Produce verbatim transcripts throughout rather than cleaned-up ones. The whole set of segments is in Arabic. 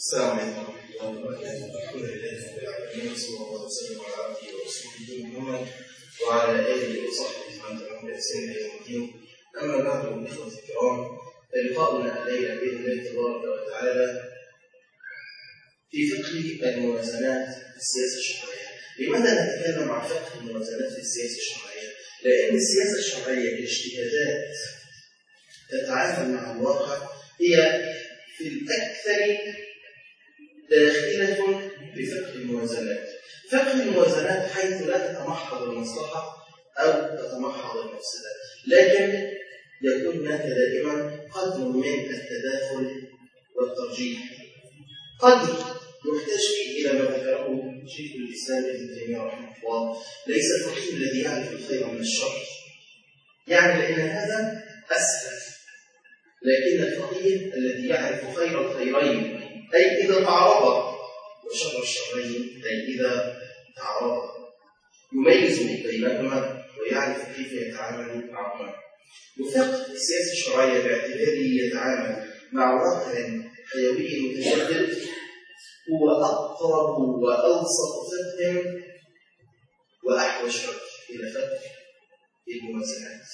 السلام عليكم ورحمة الله وبركاته. الحمد لله رب العالمين، صلى الله وسلم على عبده ورسوله محمد وعلى آله وصحبه ومن تبعهم بإحسان إلى يوم الدين. أما بعد، الإخوة الكرام، فلقاؤنا الليلة بإذن الله تبارك وتعالى في فقه الموازنات في السياسة الشرعية. لماذا نتكلم عن فقه الموازنات في السياسة الشرعية؟ لأن السياسة الشرعية كاجتهادات تتعامل مع الواقع هي في الأكثر داخلة بفقه الموازنات. فقه الموازنات حيث لا تتمحض المصلحة أو تتمحض المفسدة، لكن يكون هناك دائما قدر من التداخل والترجيح، قدر يحتاج فيه إلى ما ذكره شيخ الإسلام ابن تيمية رحمه الله: ليس الفقيه الذي يعرف الخير من الشر، يعني لأن هذا أسهل، لكن الفقيه الذي يعرف خير الخيرين أي إذا تعارض، وشر الشرين أي إذا تعارض، يميز بينهما ويعرف كيف يتعامل معهما. وفقه السياسة الشرعية باعتباره يتعامل مع واقع حيوي متجدد هو أقرب وأوسط فقه وأحوج فقه إلى فقه الموازنات.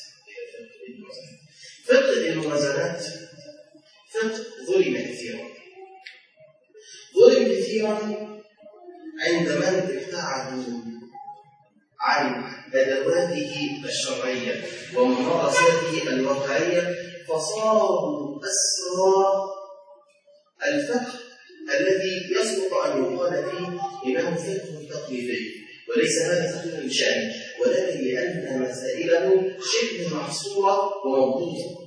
فقه الموازنات فقه ظلم كثيرا ظلم كثيرا عند من ابتعدوا عن أدواته الشرعية وممارساته الواقعية، فصاروا أسرى الفقه الذي يصلح أن يقال فيه إنه فقه تقليدي، وليس هذا فقه شأن، ولكن لأن مسائله شبه محصورة ومضبوطة،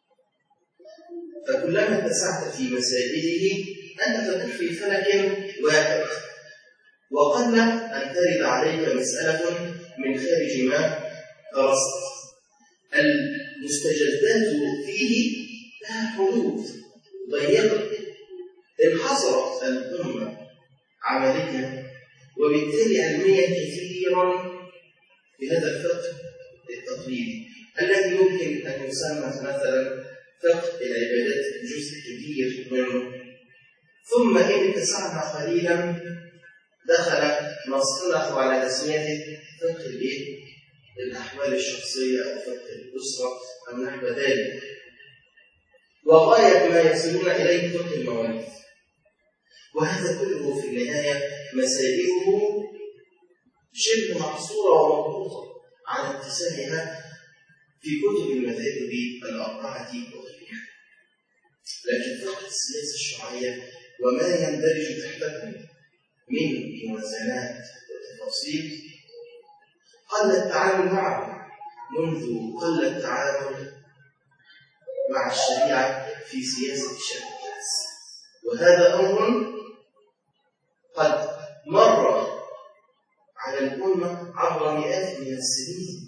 فكلما اتسعت في مسائله أنت تدور في فلك واحد، وقل أن ترد عليك مسألة من خارج ما درست. المستجدات فيه لها حدود ضيقة، انحصرت الأمة عمليا وبالتالي علميا كثيرا بهذا الفقه التقليدي الذي يمكن أن يسمى مثلا فقه العبادات جزء كبير منه. ثم إن اتسعنا قليلا دخل نصطلح على تسميته فقه الأحوال الشخصية أو فقه الأسرة أو نحو ذلك، وغاية ما يصلون إليه فقه المواريث. وهذا كله في النهاية مسائله شبه محصورة ومضبوطة على اتساعها في كتب المذاهب الأربعة وغيرها. لكن فقه السياسة الشرعية وما يندرج تحته من موازنات وتفاصيل قل التعامل معه منذ قل التعامل مع الشريعة في سياسة شأن الناس، وهذا أمر قد مر على الأمة عبر مئات من السنين.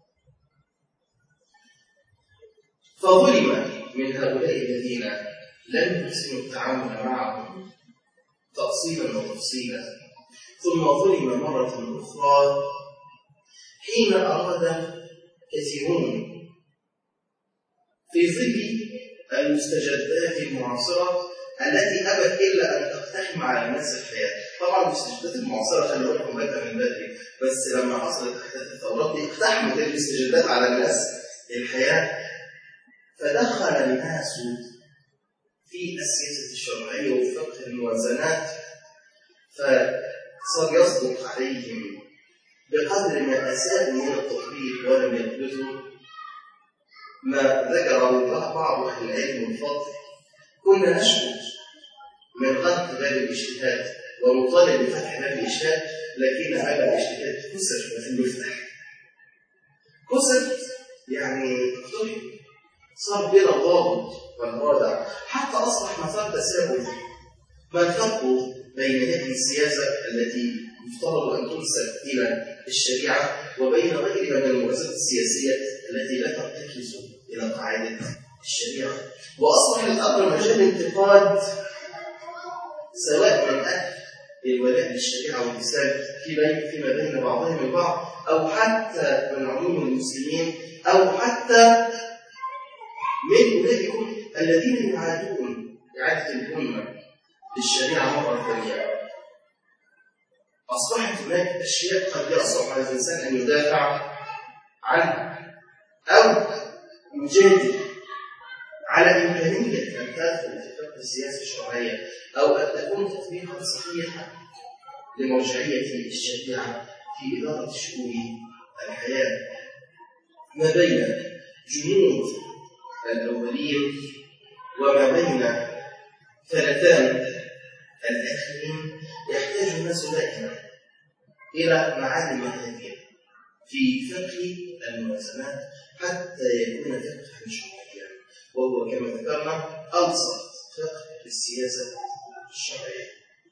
فظلم من هؤلاء الذين لم يحسنوا التعامل معهم تأصيلا وتفصيلا، ثم ظلم مرة أخرى حين أراد كثيرون في ظل المستجدات المعاصرة التي أبت إلا أن تقتحم على الناس الحياة. طبعا المستجدات المعاصرة خلوا لكم بدأ من بدري، بس لما حصلت أحداث الثورات دي اقتحمت المستجدات على الناس الحياة، فدخل الناس في السياسة الشرعية وفقه الموازنات، فصار يصدق عليهم بقدر ما أساءوا من التطبيق ولم يثبتوا ما ذكره بعض أهل العلم والفضل. كنا نشكو من غلق باب الاجتهاد ونطالب بفتح باب الاجتهاد، لكن باب الاجتهاد كسر في المفتاح، كسر يعني اقتحم، صار بين الضابط والوضع، حتى أصبح مسار تساؤل: ما الفرق بين هذه السياسة التي يفترض أن تنسب إلى الشريعة وبين غيرها من المؤسسات السياسية التي لا ترتكز إلى قاعدة الشريعة؟ وأصبح الأمر مجال انتقاد سواء من أهل الولاء للشريعة والإسلام فيما بين بعضهم البعض، أو حتى من عموم المسلمين، أو حتى من أولئك الذين يعادون إعادة الأمة للشريعة مرة ثانية. أصبحت هناك أشياء قد يصعب على الإنسان أن يدافع عنها أو يجادل على إمكانية أن تدخل في فقه السياسة الشرعية أو أن تكون تطبيقا صحيحا لمرجعية الشريعة في إدارة شؤون الحياة ما بين جنود الأولين وما بين فلتان الآخرين. يحتاج الناس دائما إلى معالم هذه في فقه الموازنات حتى يكون فقها شرعيا، وهو كما ذكرنا أبسط فقه السياسة الشرعية.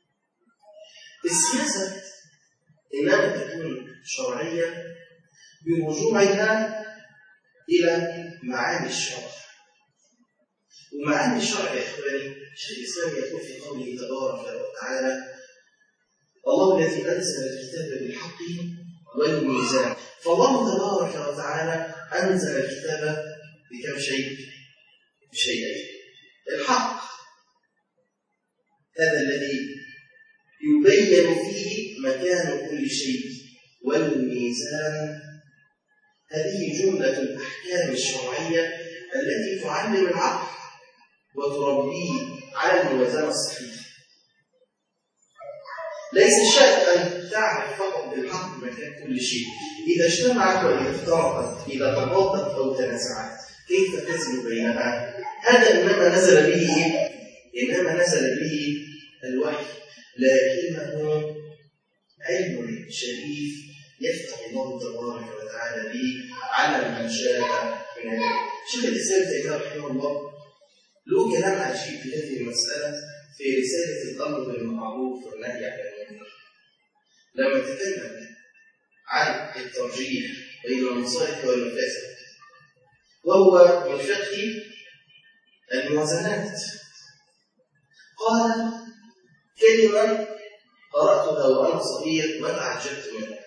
السياسة إنما تكون شرعية برجوعها إلى معاني الشرع. ومعاني الشرع يا إخواني شيخ الإسلام يقول في قوله تبارك وتعالى: الله الذي أنزل الكتاب بالحق والميزان. فالله تبارك وتعالى أنزل الكتاب بكم شيء؟ بشيئين: الحق هذا الذي يبين فيه مكان كل شيء، والميزان هذه جملة الأحكام الشرعية التي تعلم العقل وتربيه على الموازنة الصحيحة. ليس الشرط أن تعرف فقط بالحق مكان كل شيء، إذا اجتمعت وإذا افترقت، إذا تضادت أو تنازعت، كيف تزن بينها؟ هذا إنما نزل به إنما نزل به الوحي، لكنه علم شريف يفتح الله تبارك وتعالى به على من شاء من الناس. شيخ الإسلام تيمية رحمه الله له كلام عجيب في هذه المسألة في رسالة الأمر بالمعروف والنهي عن المنكر، لما تكلم عن الترجيح بين المصالح والمفاسد، وهو من فقه الموازنات. قال كلمة قرأتها وأنا صغير ما تعجبت منها.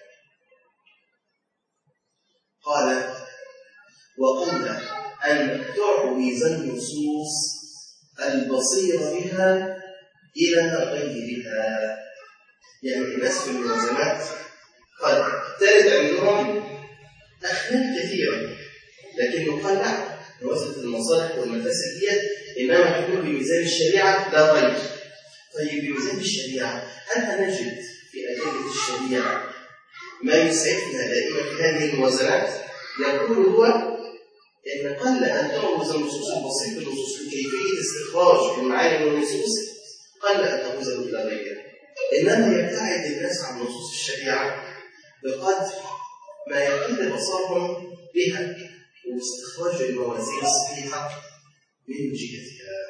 قال: وقل أن تعوز النصوص البصير بها إلى غيرها. يعني الناس في الموازنات قد ترد عندهم أخلاق كثيرة، لكنه قال لا، موازنة المصالح والمفاسد هي إنما تكون بميزان الشريعة لا غير. طيب بميزان الشريعة هل نجد في أدلة الشريعة ما يسعفنا دائما في هذه الموازنات؟ يقول هو إن قل أن تعوز النصوص البسيطة بالنصوص كيفية استخراج المعاني من النصوص، قل أن تعوز إلى غيرها، إنما يبتعد الناس عن نصوص الشريعة بقدر ما يقل بصرهم بها واستخراج الموازين الصحيحة من جهتها.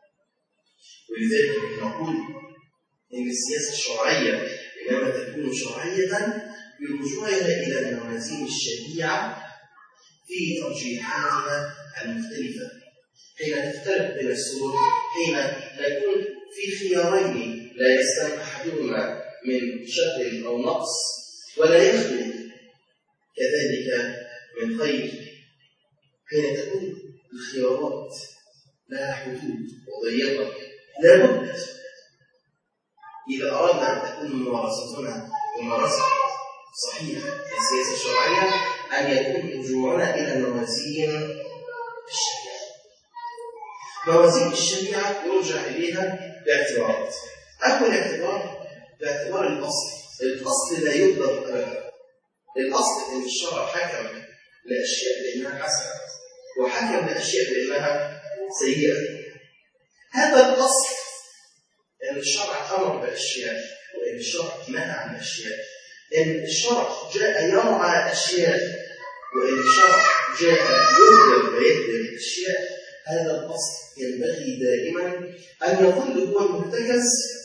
ولذلك نقول إن السياسة الشرعية إنما تكون شرعية برجوعها إلى موازين الشريعة في ترجيحاتها المختلفة. حين تفترق بين السبل، حين نكون في خيارين لا يستلم أحدهما من شر أو نقص ولا يخلو كذلك من خير، حين تكون الخيارات لها حدود وضيقة، لابد إذا أردنا أن تكون ممارستنا ممارسة صحيحة للسياسة الشرعية أن يكون رجوعنا إلى موازين الشريعة. موازين الشريعة يرجع إليها باعتبارات. أول اعتبار باعتبار الأصل. الأصل لا يقدر أبدا. الأصل أن الشرع حكم لأشياء بأنها حسنة وحكم لأشياء بأنها سيئة. هذا الأصل أن الشرع أمر بأشياء وأن الشرع نهى عن أشياء، أن الشرع جاء يرعى أشياء وأن الشرع جاء يهدم ويهدم أشياء. هذا الأصل ينبغي دائما أن يظل هو المرتكز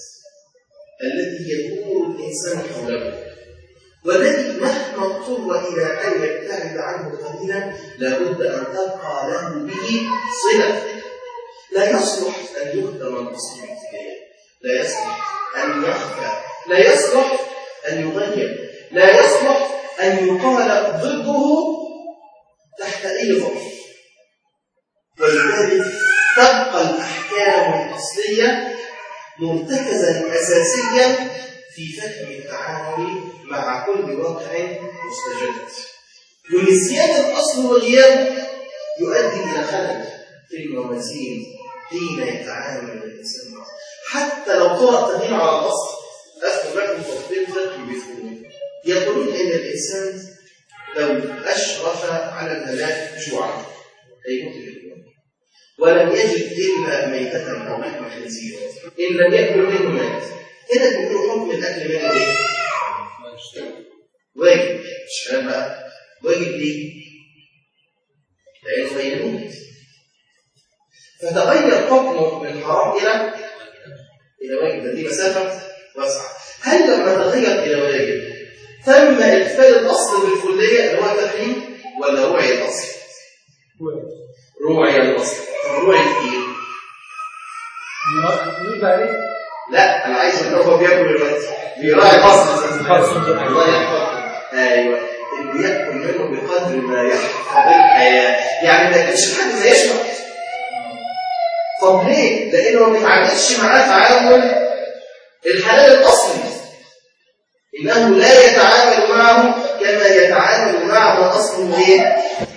الذي يكون الإنسان حوله، والذي مهما اضطر إلى أن يبتعد عنه قليلا لابد أن تبقى له به صلة. لا يصلح أن يهدم الأصل الابتدائي، لا يصلح أن يخفى، لا يصلح أن يغير، لا يصلح أن يقال ضده تحت أي ظرف. ولذلك تبقى الأحكام الأصلية مرتكزا أساسيا في فهم التعامل مع كل واقع مستجد. ونسيان الأصل والغياب يؤدي إلى خلل في الموازين حين يتعامل الإنسان معه. حتى لو طرأ تغيير على الأصل، أذكر لكم تطبيق فقهي بيقولون يقولون إن الإنسان لو أشرف على الهلاك جوعا هيموت اليوم ولم يجد إلا ميتة أو لحم خنزير، إن لم يأكل منه مات. هنا بيقولوا حكم الأكل منه إيه؟ واجب. مش كلام بقى واجب ليه؟ لأنه هيموت. فتغير حكمه من حرام إلى إلى واجب. دي مسافة واسعة. هل لما تغير إلى واجب تم إقفال الأصل بالكلية اللي هو التحريم ولا روعي الأصل؟ روعي الأصل. طب روعي إيه؟ لا أنا عايز أن هو بياكل الوقت بيراعي الأصل. الله يحفظه. أيوه اللي يأكل منه بقدر ما يحفظ الحياة، يعني ما يأكلش حد ما يشبع. طب ليه؟ لأنه ما بيتعاملش معاه تعامل الحلال الأصلي، إنه لا يتعامل معه كما يتعامل مع ما أصله إيه؟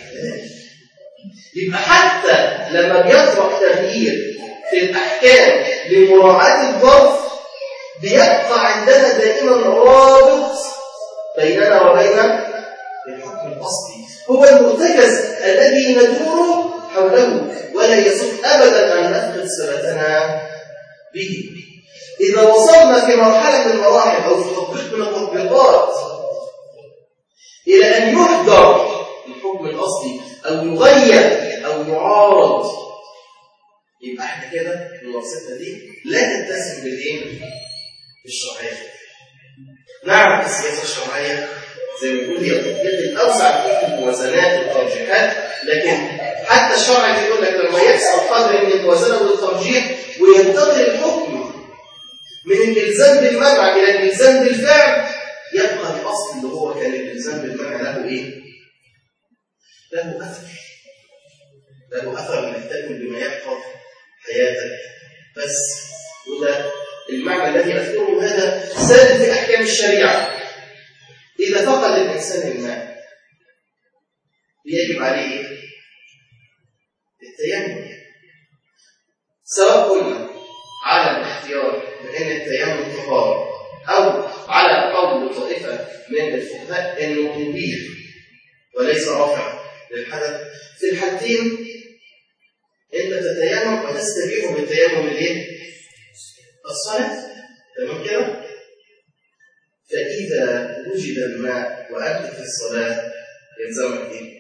يبقى حتى لما بيطرق تغيير في الأحكام لمراعاة الظرف بيبقى عندنا دائما رابط بيننا وبين الحكم الأصلي، هو المرتكز الذي ندور حوله ولا يصح أبدا أن نفقد صلتنا به. إذا وصلنا في مرحلة من المراحل أو في تطبيق من التطبيقات إلى أن يهدر الحكم الأصلي أو يغير أو يعارض، يبقى احنا كده المنصفة دي لا تتسم بالإيه؟ بالشرعية. نعم السياسة الشرعية زي ما بيقول هي التطبيق الأوسع في الموازنات والترجيحات، لكن حتى الشرع بيقول لك لما يحصل قدر من الموازنة والترجيح وينتقل الحكم من الإلزام بالمنع إلى الإلزام بالفعل، يبقى الأصل اللي هو كان الإلزام بالمنع له إيه؟ له أثر. له أثر محتاج بما يحفظ حياتك بس. وده المعنى الذي أذكره هذا ساد في أحكام الشريعة. إذا فقد الإنسان الماء يجب عليه التيمم، سواء قلنا على الاختيار بأن التيمم طهارة أو على قول طائفة من الفقهاء أنه مبيح وليس رافع للحدث. في الحالتين أنت تتيمم وتستبيح بالتيمم الايه؟ الصلاة. تمام كده؟ فإذا وجد الماء وأنت في الصلاة يلزمك إيه؟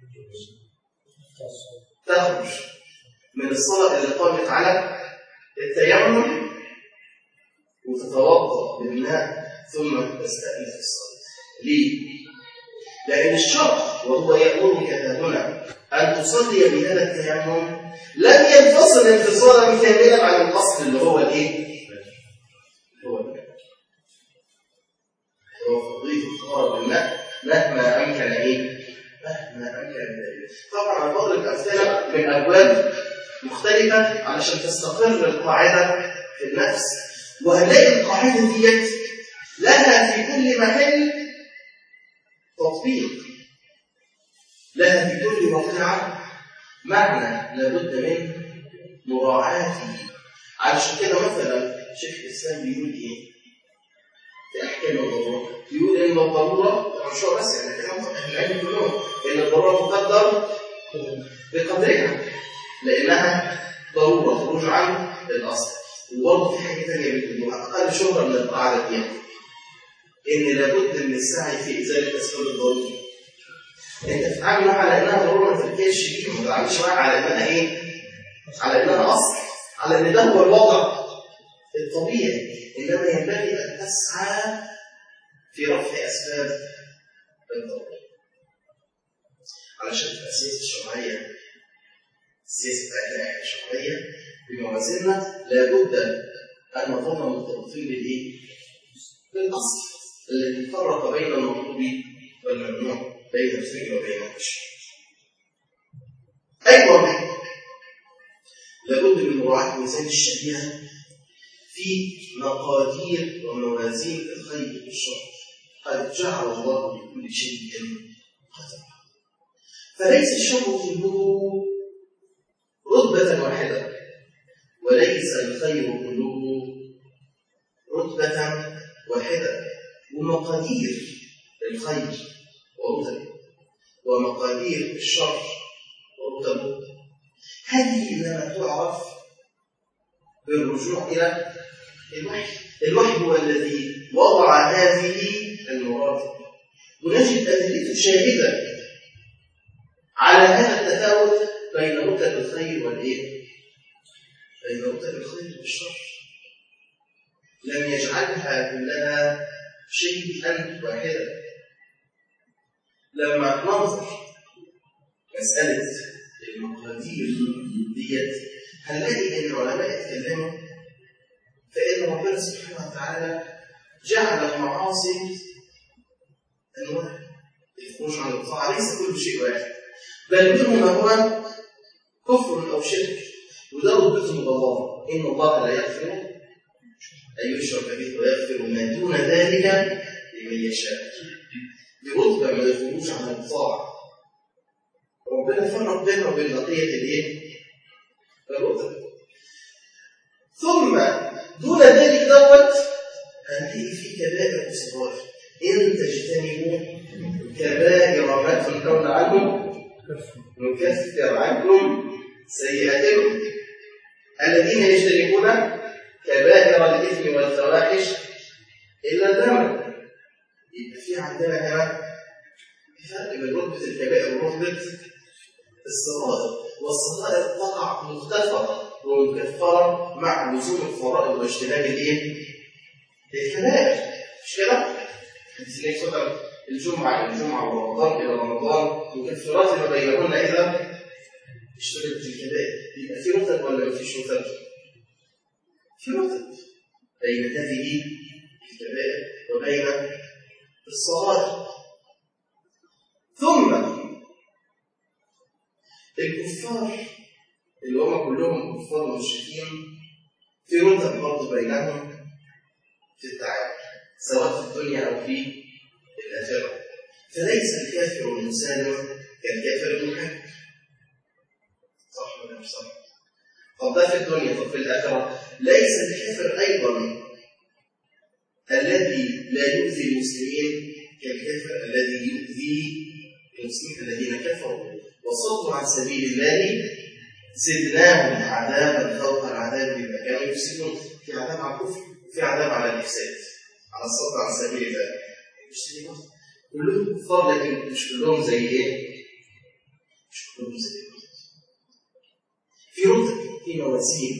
تخرج من الصلاة اللي قامت على التيمم وتتوضأ بالماء ثم تستأنف الصلاة. ليه؟ لأن الشرع وهو يأمرك هنا أن تصلي بهذا التيمم لم ينفصل انفصالا كاملا عن الأصل اللي هو الإيه؟ هو الماء. هو فضيلة الطهارة بالماء مهما أمكن إيه؟ مهما أمكن ذلك. طبعا بضرب أمثلة من أبواب مختلفة علشان تستقر القاعدة في النفس، وهنلاقي القاعدة ديت لها في كل محل تطبيق، لها في كل موقع معنى لابد من مراعاته. علشان كده مثلا شيخ الإسلام بيقول إيه في أحكام الضرورة؟ بيقول إن الضرورة مش هو بس يعني كلام العلم كلهم إن الضرورة تقدر بقدرها لأنها ضرورة خروج عن الأصل. وبرضه في حاجة ثانية بتقول أقل شهرة من القاعدة دي إن لابد من السعي في إزالة أسباب الضرورة. أنت تتعامل معها على إنها ضرورة ما تفكرش فيها، ما تتعاملش معها على إنها إيه؟ على إنها أصل، على إن ده هو الوضع الطبيعي، إنما ينبغي أن تسعى في رفع أسباب الضرورة. علشان تبقى السياسة الشرعية السياسة بتاعتنا الشرعية بموازيننا لابد أن نظل مرتبطين بالإيه؟ بالأصل الذي فرق بين المطلوب والممنوع، بين الفعل وبين الشرع. أيضا لابد من مراعاة ميزان الشريعة في مقادير وموازين الخير والشر. قد جعل الله لكل شيء قدرا، فليس الشر كله رتبة واحدة، وليس الخير كله رتبة واحدة، ومقادير الخير ورتبه ومقادير الشر ورتبه هذه إنما تعرف بالرجوع إلى الوحي. الوحي هو الذي وضع هذه المراتب، ونجد أدلة شاهدة على هذا التفاوت بين رتب الخير والإيه؟ بين رتب الخير والشر. لم يجعلها كلها شيئا واحدا. لما ننظر مسألة المقادير ديت هنلاقي ان العلماء اتكلموا فإن ربنا سبحانه وتعالى جعل المعاصي أنواع. الخروج عن الطاعة ليس كل شيء واحد، بل منه ما هو كفر أو شرك، وده رتبته من الله. إن الله لا يغفر أن يشرك به ويغفر ما دون ذلك لمن يشاء. دي رتبة من الخروج عن الطاعة. ربنا فرق بينه وبين بقية الايه؟ الرتب. ثم دون ذلك دوت هنلاقي في كبائر وصغائر. إن تجتنبوا كبائر ما تنهون عنه نكفر عنكم سيئاتكم. الذين يجتنبون كبائر الإثم والفواحش إلا اللمم. يبقى في عندنا هنا فرق بين رتبة الكبائر ورتبة الصغائر. والصغائر تقع مغتفرة ومكفرة مع لزوم الفرائض واجتناب الايه؟ الكبائر. مش كده؟ تلاقي مثلا الجمعة الجمعة ورمضان إلى رمضان مكفرات ما بينهن إذا اشتغلت الكبائر. يبقى في رتب ولا ما فيش رتب؟ في رتب بين هذه الكبائر وبين الصغائر. ثم الكفار اللي هم كلهم كفار مشركين في رتب برضه بينهم في التعامل سواء في الدنيا أو في الآخرة. فليس الكافر المسالم كالكافر المحب. صح ولا مش صح؟ طب ده في الدنيا. طب في الآخرة ليس الكافر أيضا الذي لا يؤذي المسلمين كالكافر الذي يؤذي المسلمين الذين كفروا وصدوا عن سبيل الله زدناهم عذابا فوق العذاب بما كانوا يفسدون. في عذاب على الكفر وفي عذاب على الإفساد على الصد عن سبيل الله. كلهم كفار لكن مش كلهم زي ايه؟ مش كلهم زي ايه؟ في رتب، في موازين.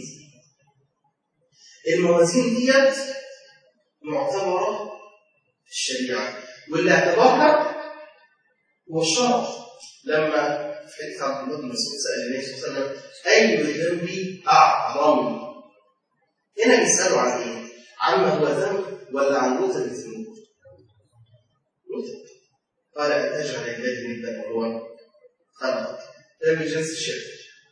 الموازين ديت معتبرة في الشريعة، واللي اعتبرها هو الشرع. لما في حديث عبد الله بن مسعود سأل النبي صلى الله عليه وسلم أي الذنب أعظم؟ هنا بيسألوا عن إيه؟ عما هو ذنب ولا عن رتب الذنوب؟ رتب. قال أن تجعل الله ندا وهو خلقك. ده من جنس الشرك.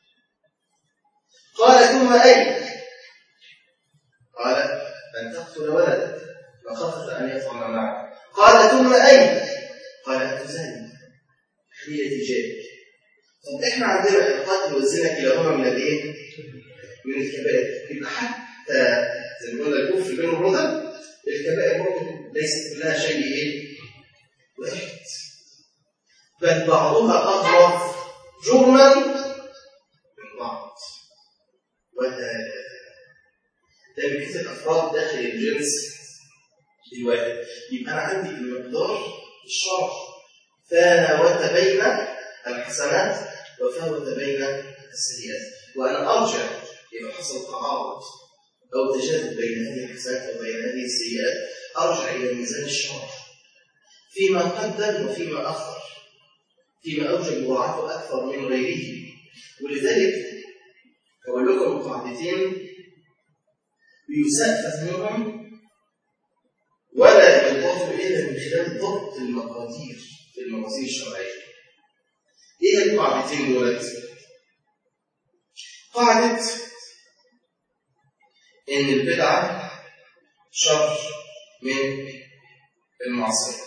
قال ثم أي؟ قال أن تقتل ولدك وخافت أن يفعل معك. قال ثم أي؟ قال أن تزاني حليلة جارك. طب إحنا عندنا القتل والزنا كلاهما من الإيه؟ من الكبائر. يبقى حتى زي ما قلنا الكفر بين الرتب، الكبائر برضه ليست كلها شيء إيه؟ واحد، بل بعضها أغلظ جرما من بعض. وهذا ده بكثير الأفراد داخل الجنس الواحد. يبقى أنا عندي المقدار الشرع فاوت بين الحسنات وفاوت بين السيئات، وأنا أرجع إذا حصل تعارض أو تجاذب بين هذه الحسنات وبين هذه السيئات أرجع إلى ميزان الشرع فيما قدم وفيما أخر، فيما أوجب مضاعفه أكثر من غيره. ولذلك أقول لكم قاعدتين بيساء فهمهم ولا يضاف إلا من خلال ضبط المقادير في الموازين الشرعية. إيه القاعدتين دولت؟ قاعدة إن البدعة شر من المعصية.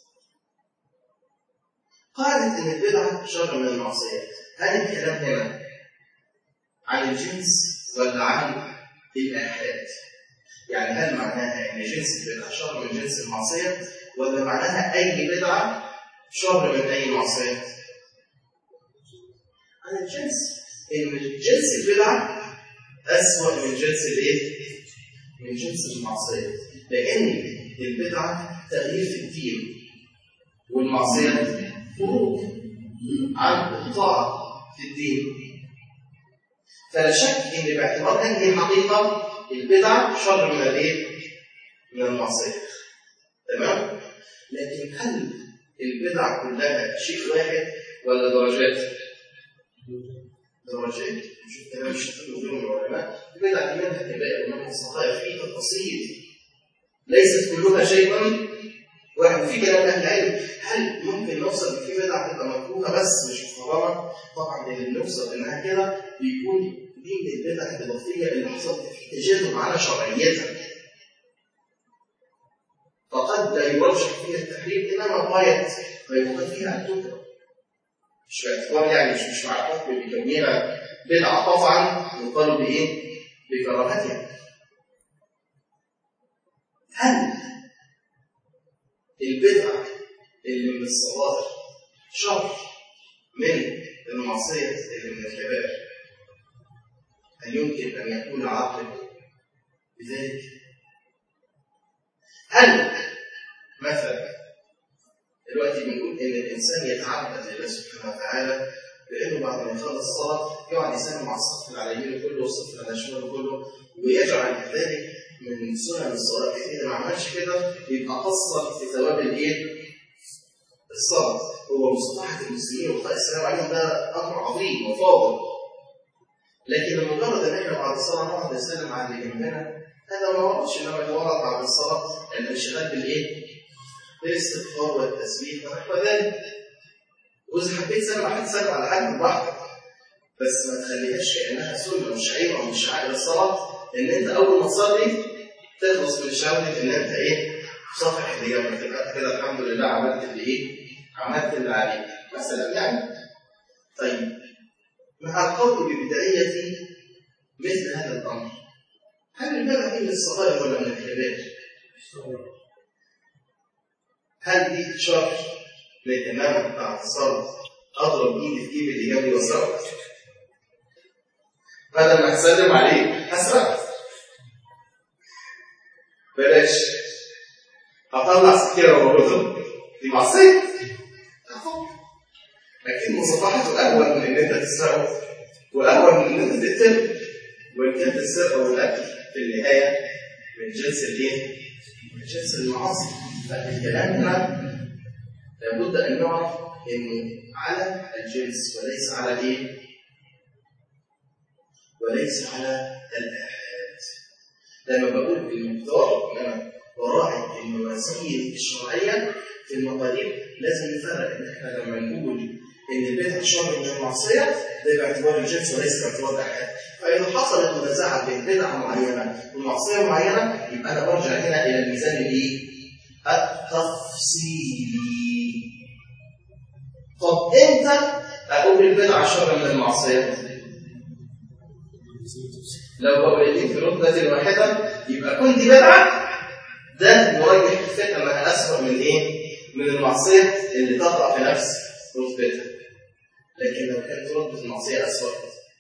قاعدة إن البدعة شر من المعصية، هل الكلام هنا عن الجنس ولا عن الآحاد؟ يعني هل معناها إن جنس البدعة شر من جنس المعصية ولا معناها أي بدعة شر من أي معصية؟ عن الجنس، إن جنس البدعة أسوأ من جنس الإيه؟ من جنس المعصية، لأن البدعة تغيير في الدين والمعصية خروج عن الطاعة في الدين. فلا شك إن باعتبار هذه الحقيقة البدعة شر من الإيه؟ من المعصية. تمام؟ لكن هل البدعة كلها شيء واحد ولا درجات؟ درجات. شوف كلام الشيخ وغيره من العلماء، البدعة دي منها كبائر ومنها صغائر في تفاصيل، ليست كلها شيء واحد. في كلام أهل العلم هل ممكن نوصل في بدعة تبقى مكروهة بس مش محرمة؟ طبعا اللي بنوصل إنها كده بيكون دي من البدع الإضافية اللي حصلت في تجاذب على شرعيتها، فقد لا يرجح فيها التحريم، إنما غاية ما يكون فيها أن تكره، مش باعتبار يعني مش مش مع الحكم بكونها بدعة طبعا يقال بإيه؟ بكراهتها. هل البدعة اللي من الصغائر شر من المعصية اللي من الكبائر؟ هل يمكن أن يكون عاقل بذلك؟ هل مثلا دلوقتي بنقول إن الإنسان يتعبد لله سبحانه وتعالى بأنه بعد ما يخلص الصلاة يقعد يسلم على الصف على يمينه كله والصف على شماله كله ويجعل ذلك من سنن الصلاة؟ إذا ما عملش كده يبقى قصر في ثواب الإيه؟ الصلاة. هو مصلحة المسلمين وإخلاء السلام عليهم ده أمر عظيم وفاضل، لكن لمجرد إن إحنا بعد الصلاة نقعد نسلم على اللي جنبنا هذا ما وردش، إنما اللي ورد بعد الصلاة الانشغال بالإيه؟ بالاستغفار والتسبيح ونحو ذلك. وإذا حبيت تسلم على حد سلم على حد براحتك، بس ما تخليهاش كأنها سنة مش شعيرة من شعائر الصلاة، إن أنت أول ما تصلي تخلص من شهوة إن أنت إيه؟ صافح اليوم، تبقى كده الحمد لله عملت اللي إيه؟ عملت اللي عليك مثلا يعني. طيب مع القول ببداية مثل هذا الأمر، هل البدعة دي من الصغائر ولا من الكبائر؟ هل دي شر للإمام بعد الصلاة أضرب إيدي في جيب اللي جنبي وأسرق؟ بدل ما أسلم عليه هسرق؟ بلاش هطلع سكينة وأربطه، دي معصية. لكن مصافحته أهون من إن أنت تسرقه وأهون من إن أنت تقتله، وإن كانت السرقة والقتل في النهاية من جنس الإيه؟ من جنس المعاصي. فالكلام هنا لابد أن نعرف إنه على الجنس وليس على إيه؟ وليس على الآحاد. لما بقول بالمقدار إنما وراعي الموازين الشرعية في المقادير، لازم نفرق إن إحنا لما نقول إن البدعة شر من المعصية ده باعتبار الجنس وليس باعتبار الآحاد. فإذا حصلت منازعة بين بدعة معينة ومعصية معينة يبقى أنا برجع هنا إلى الميزان الإيه؟ التفصيلي. طب إمتى أقول البدعة شر من المعصية؟ لو قولتين في نقطة واحدة يبقى كل دي بدعة، ده مرجح الفكرة أنها أسوأ من إيه؟ من المعصية اللي تقع في نفس رتبتها. لكن لو كانت رتبة المعصية أسوأ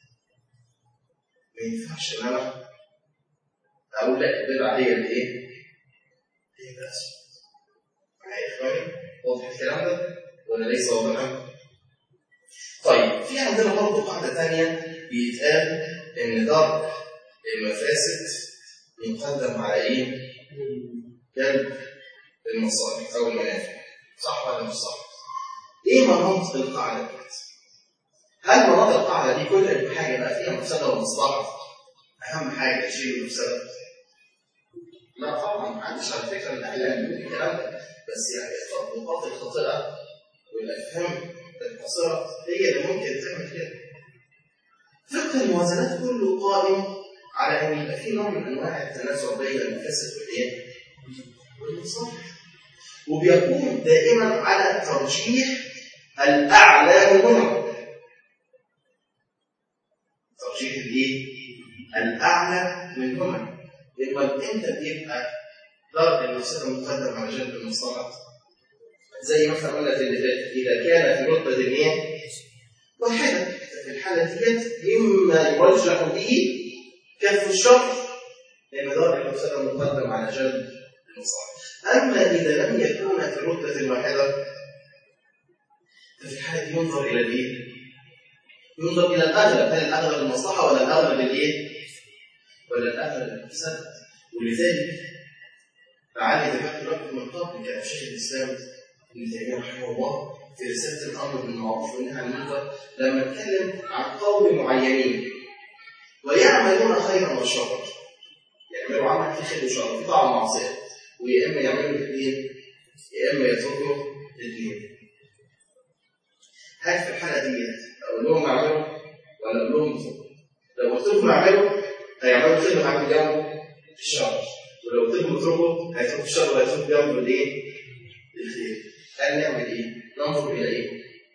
ما ينفعش إن أنا أقول لك البدعة هي اللي إيه؟ هي اللي أسوأ. معايا يا إخواني؟ واضح الكلام ده ولا ليس واضحا؟ طيب في عندنا برضه قاعدة ثانية بيتقال إن درء المفاسد يقدم على إيه؟ جلب المصالح أو المنافع. صح ولا مش صح؟ إيه مناطق القاعدة دي؟ هل مناطق القاعدة دي كل حاجة بقى فيها مفسدة ومصلحة؟ أهم حاجة شيء المفسدة؟ لا طبعا، ما عنديش على فكرة من أهل العلم الكلام ده، بس يعني التطبيقات الخاطئة والأفهام القصيرة هي اللي ممكن تعمل كده. فقه الموازنات كله قائم على ان يبقى في نوع من انواع التنازع بين المفسد والايه؟ والمصلح. وبيكون دائما على ترجيح الاعلى منهما. ترجيح الايه؟ الاعلى منهما. يبقى امتى بيبقى درء المفسده مقدم على جلب المصلحه؟ زي ما احنا قلنا في اللي فات، اذا كان في رتبه الايه؟ واحده، في الحاله ديت مما يرجح به كف الشر، لان درء المفسده مقدم على جلب المصلحه. اما اذا لم يكون في رتبه واحده، ففي الحاله دي ينظر الى الايه؟ ينظر الى الاغلب، هل الاغلب المصلحه ولا الاغلب الايه؟ ولا الاغلب المفسده. ولذلك تعالي ذكرت لكم من قبل كان شيخ الاسلام ابن تيميه رحمه الله في رساله الامر بالمعروف والنهي عن المنكر لما اتكلم عن قوم معينين ويعملون خيرا وشرا، يعملوا عمل في خير وشر في طاعه ومعصيه، ويا اما يعملوا الاثنين يا اما يتركوا الاثنين. هل في الحاله دي اقول لهم اعملوا ولا اقول لهم اتركوا؟ لو قلت لهم اعملوا هيعملوا خير وهيعملوا جنبه الشر، ولو قلت لهم اتركوا هيتركوا الشر وهيتركوا جنبه الايه؟ الخير. هل نعمل ايه؟ ننظر الى ايه؟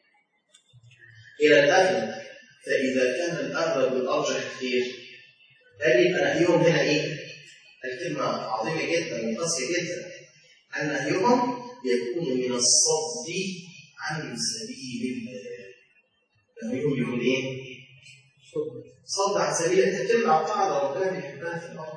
الى الاغلب. فاذا كان الاغلب والارجح الخير، هل يبقى نهيهم هنا ايه؟ الكلمه عظيمه جدا وقاسيه جدا. النهيهم يكون من الصد عن سبيل الله. نهيهم يكون ايه؟ صد عن سبيل الله. انت بتبقى قاعده ربنا بيحبها في الارض.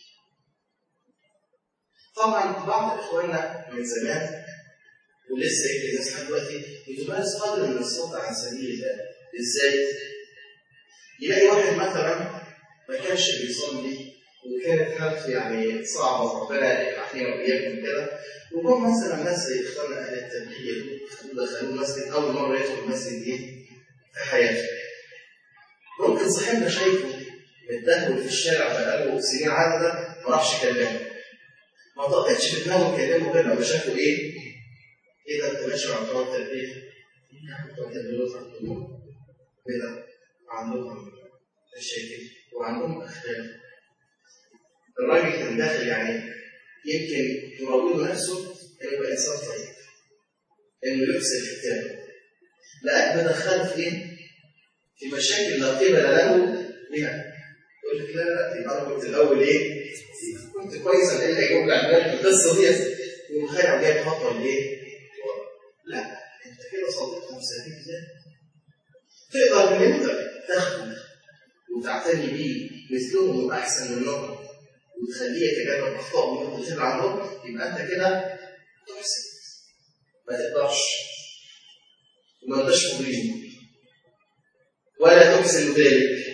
طبعا بعض اخواننا من زمان ولسه يمكن الناس لحد دلوقتي بتمارس قدر من الصد عن سبيل الله. ازاي؟ يلاقي واحد مثلا ما كانش بيصلي وكانت حالته يعني صعبه ربنا يعافينا واياكم كده، وجم مثلا ناس زي اخواننا اهل التبليغ دخلوا المسجد اول مره يدخل المسجد دي في حياته. ممكن صاحبنا شايفه متدهور في الشارع بقاله سنين عدده ما راحش يكلمه. ما طقتش في دماغه يكلمه غير لما شافه ايه؟ ايه ده انت ماشي مع بتوع التبليغ؟ يعني بتوع التبليغ عندهم كده عندهم مشاكل وعندهم اخلاق. الراجل كان داخل يعني يمكن يروض نفسه انه يبقى انسان طيب، انه يحسن ختامه. لقاك بدخله في ايه؟ في مشاكل لا قيمه له بها. يقول لك لا لا يبقى انا كنت الاول ايه؟ كنت كويس انا اللي هيوجع دماغي القصه دي ومخيع جاي خطوه ليه؟ لا انت كده صديق خمسة جدا تقدر ان انت تاخده وتعتني بيه مثلهم واحسن منهم وتخليه يتجنب اخطائهم وانت تخلي عنهم، يبقى انت كده تحسن. ما تقدرش وما انتش تضيعه ولا تحسن ذلك،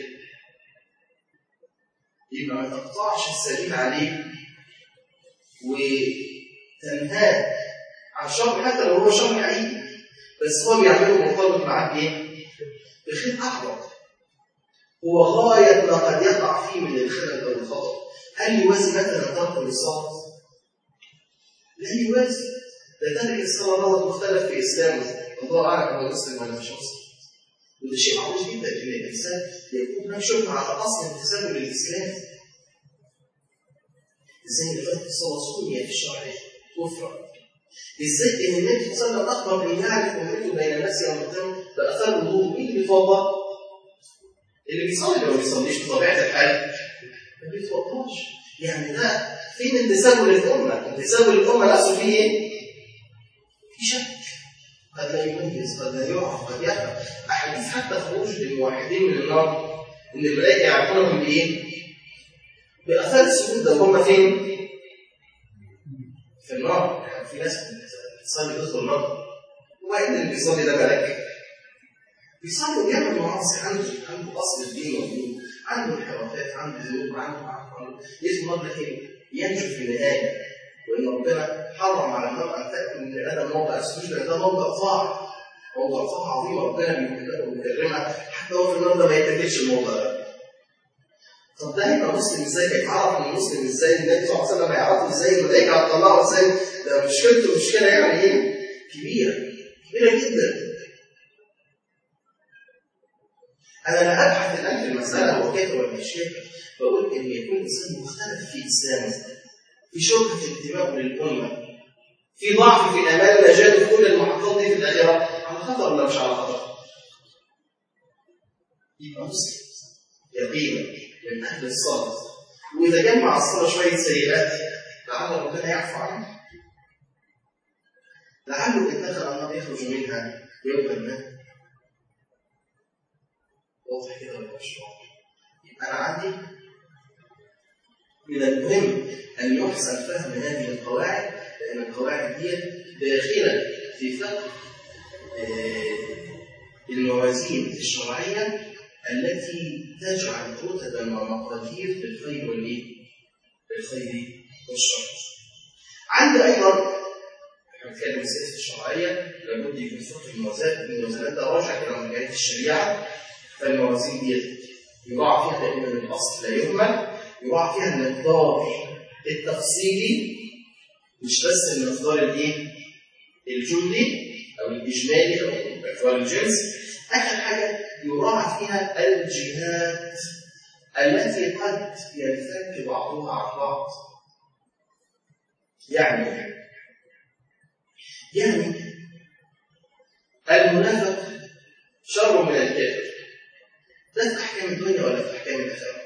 يبقى ما تقطعش السبيل عليه وتنهاه عن شر حتى لو هو شر حقيقي، بس هو بيعمله مرتبط معاك ايه؟ بخير اكبر هو غايه ما قد يقع فيه من الخلل او الخطا. هل يوازي مثلا ترك الصلاه؟ لا يوازي. ده ترك الصلاه دوت مختلف في اسلامه، الله اعلم هو مسلم ولا مش مسلم. وده شيء عظيم جدا ان الانسان يكون مكشوف على اصل انتسابه للاسلام. ازاي ترك الصلاه سنيه في الشرع كفر؟ ازاي ان النبي صلى الله عليه وسلم اخبر ان يعرف امته بين الناس يوم القيامه باثار الوضوء؟ مين اللي بيتوضا؟ اللي بيصلي ولا ما بيصليش بطبيعه الحال ما بيتوضاش. يعني ده فين انتسابه للامه؟ انتسابه للامه نفسه فيه ايه؟ في شك، قد لا يميز، قد لا يعرف، قد يفهم. احاديث حتى خروج الموحدين من النار ان الملائكه يعرفونهم بايه؟ باثار السجود. ده هم فين؟ في النار. يعني في ناس بتصلي تدخل النار وين اللي بيصلي ده ملك؟ بيصلي ويعمل معاصي، عنده عنده اصل الدين والدين، عنده انحرافات، عنده ذنوب، عنده عنده يجي النار لكن ينجو في النهايه. وان ربنا حرم على النار ان تاكل من ادم موضع السجود، لان ده موضع طاعه، موضع طاعه عظيمه ربنا بيكرمها وبيكرمها حتى هو في النار ده ما يتاكلش الموضع ده. طب ده هيبقى مسلم ازاي؟ هيتعرف ان مسلم ازاي؟ النبي صلى الله عليه وسلم هيعرفه ازاي؟ الملائكه هتطلعه ازاي؟ ده مشكلته مشكله يعني ايه؟ كبيره كبيره جدا. أنا لا أبحث الآن في المسألة هو كافر ولا مش كافر، بقول إن يكون إنسان مختلف في إسلامه، في شبهة في انتمائه للأمة، في ضعف في أمان نجاته في كل المحطات دي في الآخرة، على خطر ولا مش على خطر؟ يبقى مسلم يقينا من أهل الصلاة، وإذا كان مع الصلاة شوية سيئات لعل ربنا يعفو عنه، لعله إن دخل النار يخرج منها يوما ما. واضح كده ولا مش واضح؟ يبقى أنا عندي من المهم أن يحسن فهم هذه القواعد، لأن القواعد دي داخلة في فقه الموازين الشرعية التي تجعل رتبا ومقادير للخير والإيه؟ بالخير والشر. عندي أيضا احنا بنتكلم السياسة الشرعية لابد يكون فقه الموازنات، الموازنات ده راجع إلى مجالات الشريعة، فالموازين دي يراعى فيها دائما الأصل لا يهمل، يراعى فيها المقدار التفصيلي مش بس المقدار الايه؟ الجملي أو الإجمالي أو مقدار الجنس. آخر حاجة يراعى فيها الجهات التي قد ينفك بعضها عن بعض. يعني يعني المنافق شر من الكافر، ده في أحكام الدنيا ولا في أحكام الآخرة؟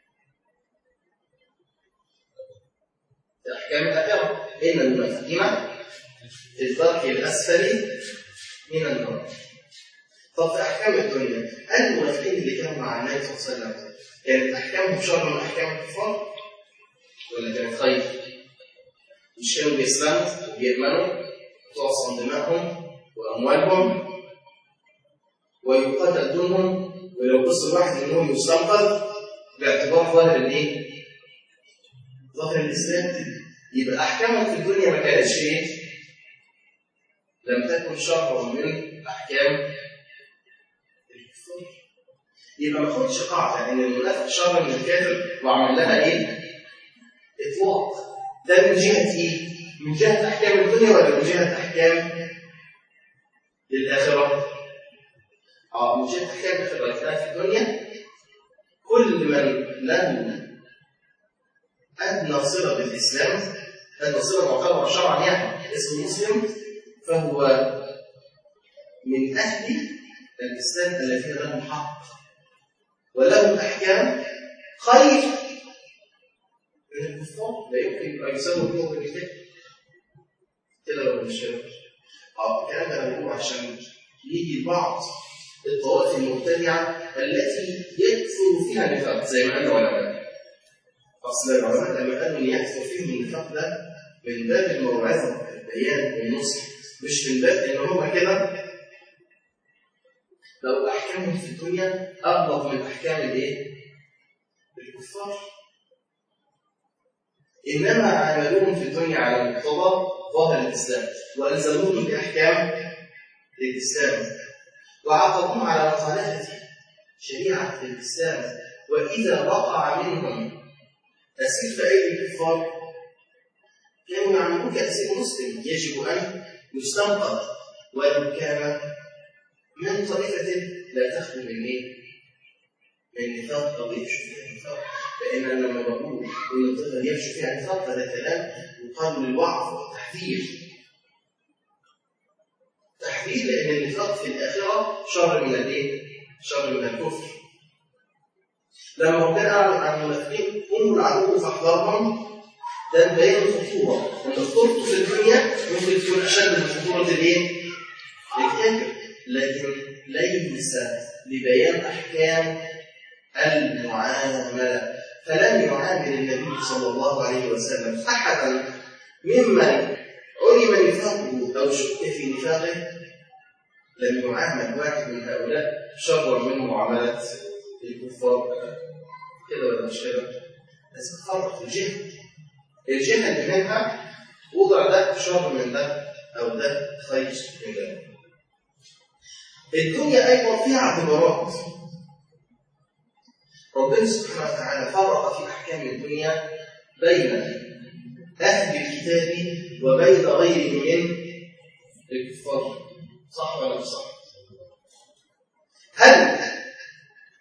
في أحكام الآخرة، إن المنافقين في الدرك الأسفل من النار. طب في أحكام الدنيا، هل المنافقين اللي كانوا مع النبي صلى الله عليه وسلم كانت أحكامهم شر من أحكام الكفار؟ ولا كانت خير؟ مش كانوا بيسلموا وبيأمنوا وتعصم دماءهم وأموالهم ويقاتل دونهم، ولو قص الواحد منهم يستنقذ باعتبار ظاهر الايه؟ ظاهر الإسلام. يبقى أحكامهم في الدنيا ما كانتش إيه؟ لم تكن شر من أحكام الكفار. يبقى ما خدش قاعدة إن المنافق شر من الكافر وعمل لها إيه؟ إطلاق. ده من جهة إيه؟ من جهة أحكام الدنيا ولا من جهة أحكام الآخرة؟ آه من جهة أحكام الآخرة. في الدنيا كل من لم أدنى صلة بالإسلام، أدنى صلة معتبرة شرعا يعني اسم مسلم، فهو من أهل الإسلام الذين لهم حق ولهم أحكام خير من الكفار، لا يمكن أن يسووا بهم بالكفر كده ولا مش كده؟ اه الكلام ده انا بقوله عشان يجي بعض الطوائف المبتدعه التي يكثر فيها النفاق زي ما قال العلماء. اصل العلماء لما قالوا ان يكثر فيهم النفاق ده من باب الموعظه والبيان والنصح، مش من باب ان هم كده لو احكامهم في الدنيا ابلغ من احكام الايه؟ الكفار. انما عاملوهم في الدنيا على مقتضى ظاهر الإسلام وألزموهم بأحكام الإسلام وعاقبوهم على مخالفة شريعة الإسلام، وإذا وقع منهم أسير في أيدي الكفار كانوا يعملون كأسير مسلم يجب أن يستنقذ ولو كان من طريقة لا تخلو من إيه؟ من نفاق أو يكشف فيها نفاق. لأن أنا لما بقول إن الطفل يكشف فيها نفاق فهذا كلام يقال للوعظ والتحذير. تحذير لأن النفاق في الآخرة شر من الإيه؟ شر من الكفر. لما ربنا أعلن عن المنافقين هم العدو فاحذرهم، ده بيان الخطورة، وأن خطورته في الدنيا ممكن تكون أشد من خطورة الإيه؟ الكافر، لكن ليس لبيان أحكام المعاملة. فلم يعامل النبي صلى الله عليه وسلم أحدا ممن علم نفاقه أو شك في نفاقه، لم يعامل واحد من هؤلاء شرا من معاملة الكفار. كده ولا مش كده؟ لازم نفرق الجهة الجهة اللي منها وضع ده شر من ده أو ده خير من ده. الدنيا أيضا فيها اعتبارات. ربنا سبحانه وتعالى فرق في أحكام الدنيا بين أهل الكتاب وبين غيرهم من الكفار. صح ولا مش صح؟ هل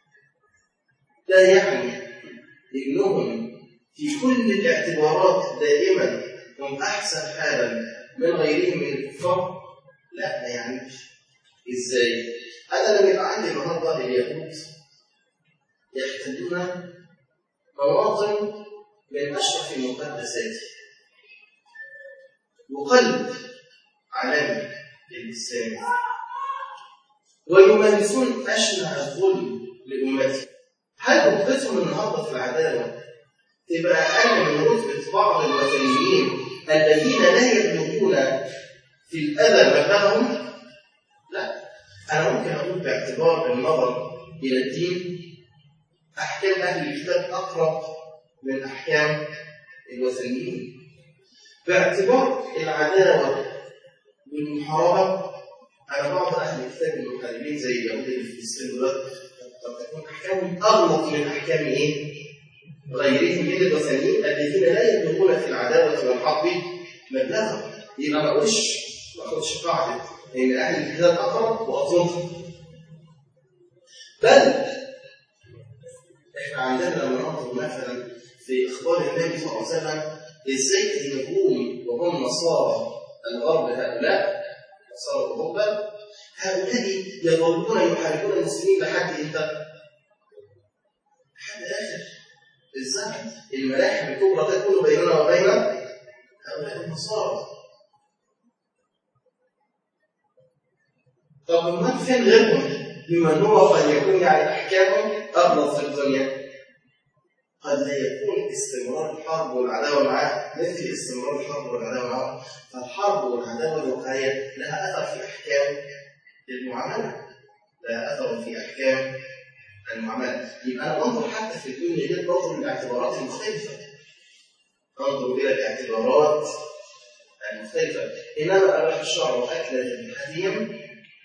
لا يعني إنهم في كل الاعتبارات دائما هم أحسن حالا من غيرهم من الكفار. لا ما يعنيش. إزاي؟ أنا لما يبقى عندي النهارده اليهود يحتلون مواطن من أشرف مقدساته وقلب عالمي للإسلام ويمارسون أشنع الظلم لأمته، هل رتبتهم النهارده في العداوة تبقى أقل من رتبة بعض الوثنيين الذين لا يبلغون في الأذى مبلغهم؟ لا، أنا ممكن أقول باعتبار النظر إلى الدين أحكام أهل الكتاب أقرب من أحكام الوثنيين. باعتبار العداوة والمحاربة، أنا بعض أهل الكتاب المحاربين زي اليهود اللي في الإسلام قد تكون أحكامهم أغلط من أحكام إيه؟ غيرهم من الوثنيين الذين لا يبلغون في العداوة والحرب مبلغهم. يبقى ما أقولش ما أخدش قاعدة إن أهل الكتاب أقرب وأظلمهم، بل إحنا عندنا لما ننظر مثلا في إخبار النبي صلى الله عليه وسلم إزاي اليهود وهم نصارى الغرب هؤلاء نصارى أوروبا هؤلاء يظلون يحاربون المسلمين لحد إمتى؟ لحد آخر الزمن. الملاحم الكبرى تكون بيننا وبين هؤلاء النصارى. طب من فين غيرهم؟ بمن هو قد يكون يعني أحكامهم أبلغ في الدنيا. قد لا يكون استمرار الحرب والعداوة معه مثل استمرار الحرب والعداوة معه، فالحرب والعداوة الواقعية لها أثر في أحكام المعاملة، لها أثر في أحكام المعاملة. يبقى أنا أنظر حتى في الدنيا دي بنظر الاعتبارات المختلفة، أنظر إلى الاعتبارات المختلفة. إنما أباح الشرع أكل ذبيحتهم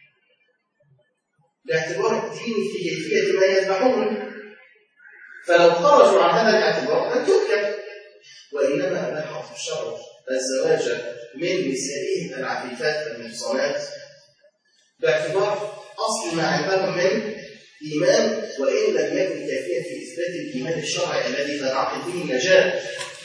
باعتبار الدين في كيفية ما يذبحون، فلو خرجوا عن هذا الاعتبار لن تؤكل. وإنما أباح الشرع الزواج من نسائهم العفيفات المحصنات باعتبار أصل ما عندهم من إيمان، وإن لم يكن كافيا في إثبات الإيمان الشرعي الذي تنعقد به النجاة.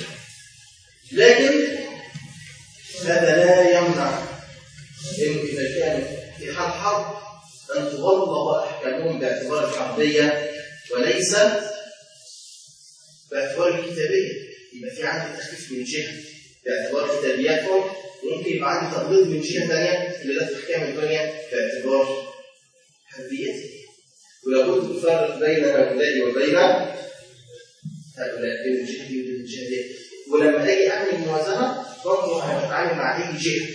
لكن هذا لا يمنع إنه إذا كان في حال حرب أن تغلظ أحكامهم باعتبار الحربية وليس باعتبار الكتابية. يبقى في عندي تخفيف من جهة باعتبار كتابياتهم، وممكن يبقى عندي تغليظ من جهة ثانية لذات أحكام الدنيا باعتبار حربيتها. ولابد تفرق بين هؤلاء وبين هؤلاء، بين الجهة دي وبين الجهة دي. ولما أجي أعمل موازنة برضه أنا بتعامل مع أي جهة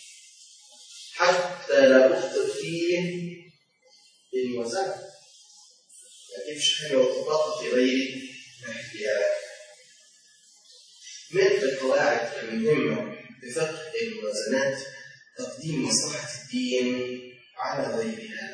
حتى لا أخطئ في الموازنة، ما أجيبش حاجة وتطاقة في غير احتياج. من القواعد المهمة بفقه الموازنات تقديم مصلحة الدين على غيرها.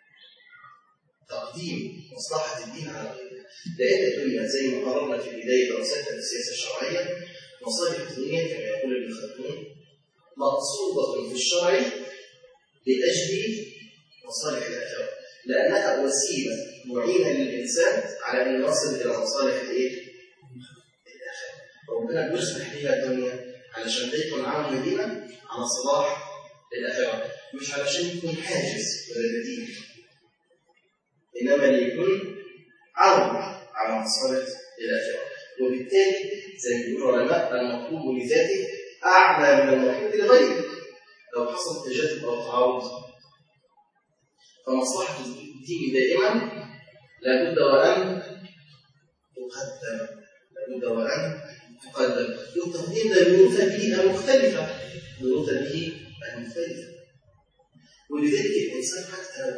تقديم مصلحة الدين على غيرها، لأن الدنيا زي ما قررنا في البداية دراستنا في السياسة الشرعية، مصالح الدنيا كما يقول ابن خلدون مقصودة في الشرع لأجل مصالح الآخرة، لأنها وسيلة معينة للإنسان على أن يصل إلى مصالح الإيه؟ الآخرة. ربنا بيصلح لها الدنيا علشان يكون عامل بينا على صلاح الآخرة، مش علشان يكون حاجز ولا بديل، إنما ليكون عون على مصالح الآخرة. وبالتالي زي ما يقول العلماء المطلوب لذاته أعلى من المطلوب لغيره. لو حصل تجاذب أو تعارض فمصلحة الدين دائما لابد وأن تقدم، لابد وأن تقدم. والتقديم ده بنوته المختلفة، بنوته المختلفة. ولذلك الإنسان حتى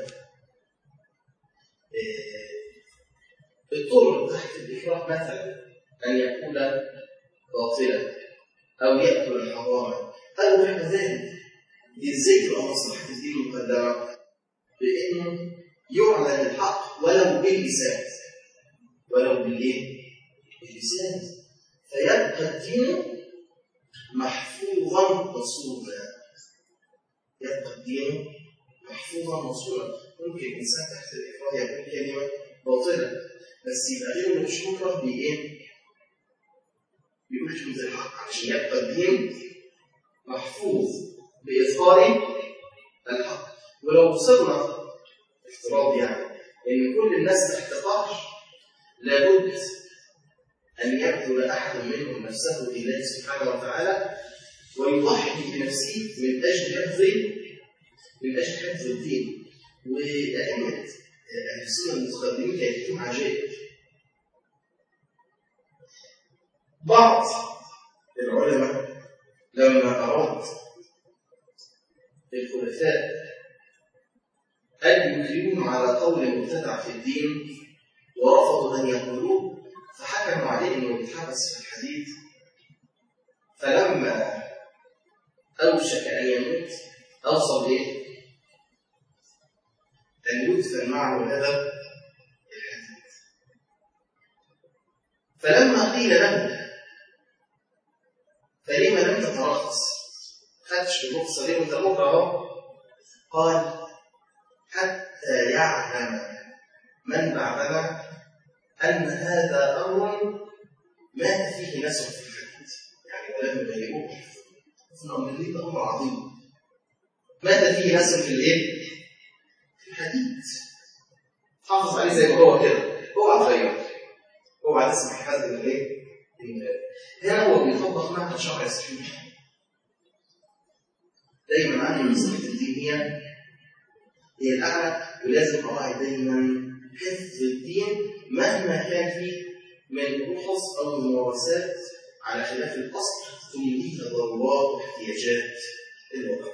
الطرق تحت الإكراه مثلا أن يكون باطلا أو يأكل الحرام أو نحو ذلك، إزاي تبقى مصلحة الدين مقدمة؟ بأنه يعلن الحق ولو باللسان، ولو بالإيه؟ باللسان، فيبقى الدين محفوظا مصونا، يبقى الدين محفوظا مصونا. ممكن الإنسان تحت الإكراه يقول كلمة باطلة، بس يبقى غير مش مكره بإيه؟ بيقول كلمة الحق عشان يبقى الدين محفوظ بإظهار الحق. ولو وصلنا افتراض يعني إن كل الناس تحت قهر، لابد أن يبذل أحد منهم نفسه لله سبحانه وتعالى ويضحي بنفسه من أجل حفظ من أجل حفظ الدين. وأئمة أهل السنة المتقدمين كانت لهم عجائب. بعض العلماء لما أراد الخلفاء أن يكرموا على قول مبتدع في الدين ورفضوا أن يقولوه، فحكموا عليه أنه يتحبس في الحديد. فلما أوشك أن يموت أوصل إيه؟ أن يدفن معه هذا الحديد. فلما قيل له فلما لم تترخص؟ خدش الرخصة ليه وأنت بكرة؟ قال حتى يعلم من بعدنا أن هذا أمر مات فيه ناس في الحديث. يعني كلام يبلغوه أصنع من ده أمر عظيم مات فيه ناس في الإيه؟ في الحديث. حافظ عليه زي ما هو كده، هو غير هو بعد اسمع حد من الإيه؟ هنا هو بيطبق معنى شرع الصحيح. دايما عندي مصلحة الدين هي هي الأعلى، ولازم أراعي دايما حفظ الدين مهما كان فيه من رخص أو ممارسات على خلاف الأصل تلبي ضرورات واحتياجات الوقت،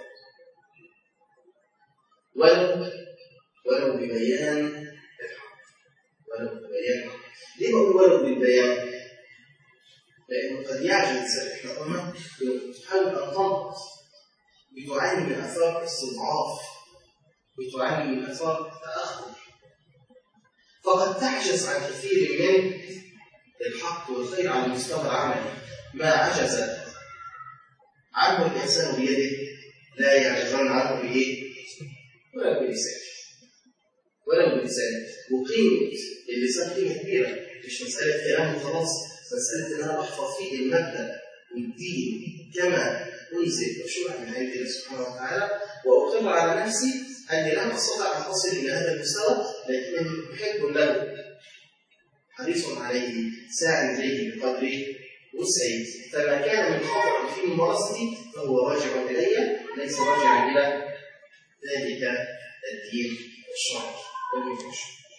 ولو ولو ببيان الحق. ولو ببيان الحق. ليه بقول ولو بالبيان؟ لأنه قد يعجز احنا قلنا تحاول أن تنقص، بتعاني من آثار استضعاف، بتعاني من آثار تأخر، فقد تعجز عن كثير من الحق والخير على المستوى العملي. ما عجز عنه الإنسان بيده لا يعجزون عنه بإيه؟ ولا بلسانه ولا بلسانه. وقيمة اللسان قيمة كبيرة، مش مسألة كلام وخلاص، مسألة إن أنا أحفظ فيه المبدأ والدين كما أنزل وشرع من عند الله سبحانه وتعالى، وأقر على نفسي أني لم أستطع أن أصل إلى هذا المستوى، لكنني محب له حريص عليه ساع إليه بقدر وسعي. فما كان من خطأ في ممارستي فهو راجع إلي، ليس راجعا إلى ذلك الدين الشرعي والمنهج.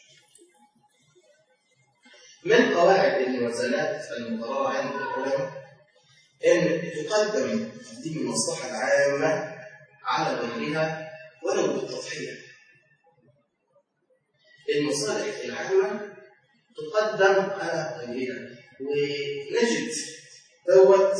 من قواعد الموازنات المقررة عند العلماء أن تقدم دين المصلحة العامة على غيرها ولو بالتضحية. المصالح العامة تقدم على غيرها، ونجد دوت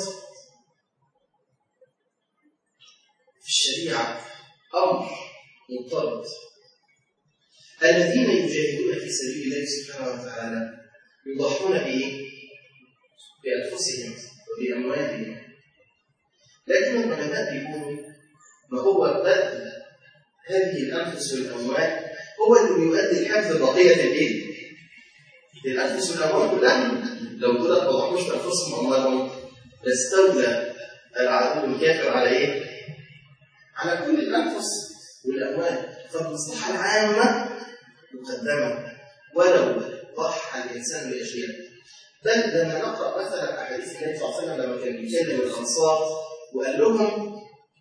في الشريعة أمر مضطرد. الذين يجاهدون في سبيل الله سبحانه وتعالى يضحون بإيه؟ بأنفسهم وبأموالهم. لكن العلماء بيقولوا ما هو بذل هذه الأنفس والأموال هو اللي يؤدي لحفظ بقية الدين. الأنفس والأموال كلها لو كده ما ضحوش بأنفسهم وأموالهم لاستولى العدو الكافر على إيه؟ على كل الأنفس والأموال. فالمصلحة العامة مقدمة ولو ضحى الإنسان لأجلها. بل لما نقرأ مثلا أحاديث النبي صلى الله عليه وسلم لما كان بيكلم الأنصار وقال لهم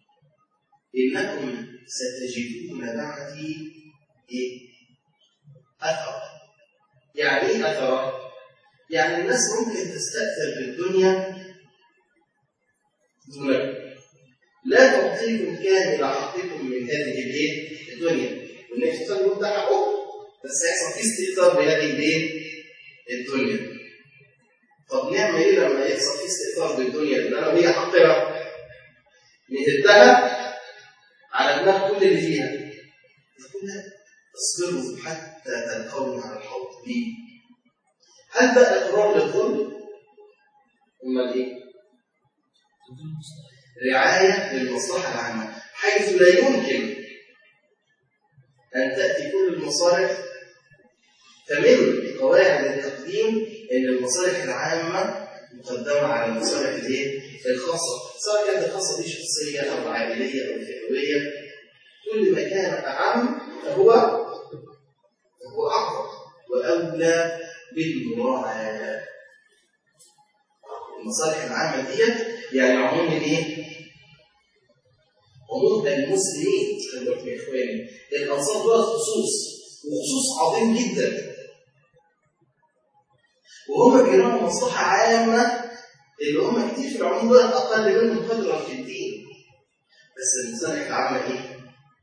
إنكم ستجدون بعدي إيه؟ أثر. يعني إيه أثر؟ يعني الناس ممكن تستأثر بالدنيا دونكم، لا تعطيكم كامل حقكم من هذه الإيه؟ الدنيا. والنبي صلى الله عليه وسلم ده حقه، بس هيحصل في استئثار بهذه الإيه؟ الدنيا. طب نعمل إيه لما يحصل في استئثار بالدنيا؟ لأن لو هي حقيرة نهدها على دماغ كل اللي فيها، نقول اصبروا حتى تلقون على الحوض. ليه؟ هل بقى إقرار للظلم؟ أمال إيه؟ رعاية للمصلحة العامة، حيث لا يمكن أن تأتي كل المصالح فمن قواعد التقديم ان المصالح العامه مقدمه على المصالح الايه؟ الخاصه، سواء كانت الخاصه دي شخصيه او عائليه او فئويه، كل ما كان اعم فهو فهو اقرب واولى بالمراعاه. المصالح العامه ديت يعني عموم الايه؟ عموم المسلمين. خلي بالكم يا اخواني، الانصار دول خصوص وخصوص عظيم جدا، وهم بيراعوا مصلحه عامه اللي هم كتير في العموم دول اقل منهم قدرا في الدين، بس المصالح العامه ايه؟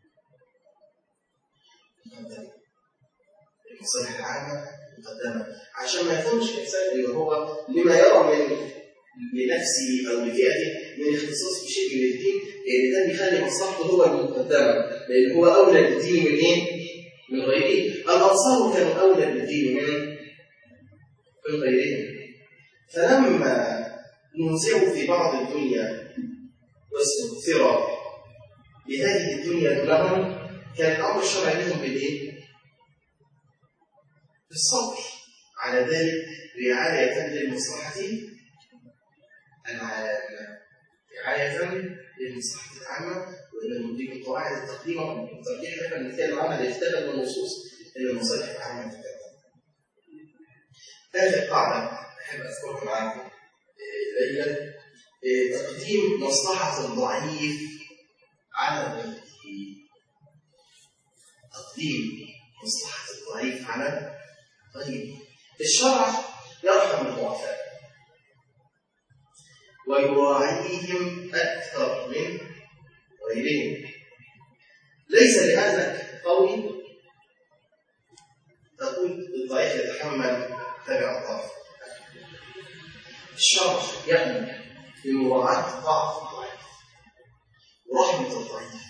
مقدمه. المصالح العامه مقدمه عشان ما يكونش الانسان اللي هو لما يرى من لنفسه او لفئته من اختصاص في شيء من الدين، لان ده بيخلي مصلحته هو المقدمه، لان هو اولى بالدين من ايه؟ من غيره. الانصار كانوا اولى بالدين من من غيرهم، فلما ننزعوا في بعض الدنيا واستغفر بهذه الدنيا لهم، كان الامر الشرعي لهم بالايه؟ بالصبر على ذلك، رعايه للمصلحه العامه، رعايه للمصلحه العامه. وان دي من قواعد التقديم والترجيح اللي احنا بنتكلم عنها اللي يستقبل من النصوص ان المصالح العامه تتقدم. ثالث قاعده احب اذكرها معاكم الليله، تقديم مصلحه الضعيف على غيره. تقديم مصلحه الضعيف على غيره. الشرع يرحم الضعفاء ويراعيهم اكثر من غيرهم، ليس لانك قوي تقول الضعيف يتحمل تبع الضعف. الشرع يأمر بمراعاة ضعف الضعيف ورحمة الضعيف،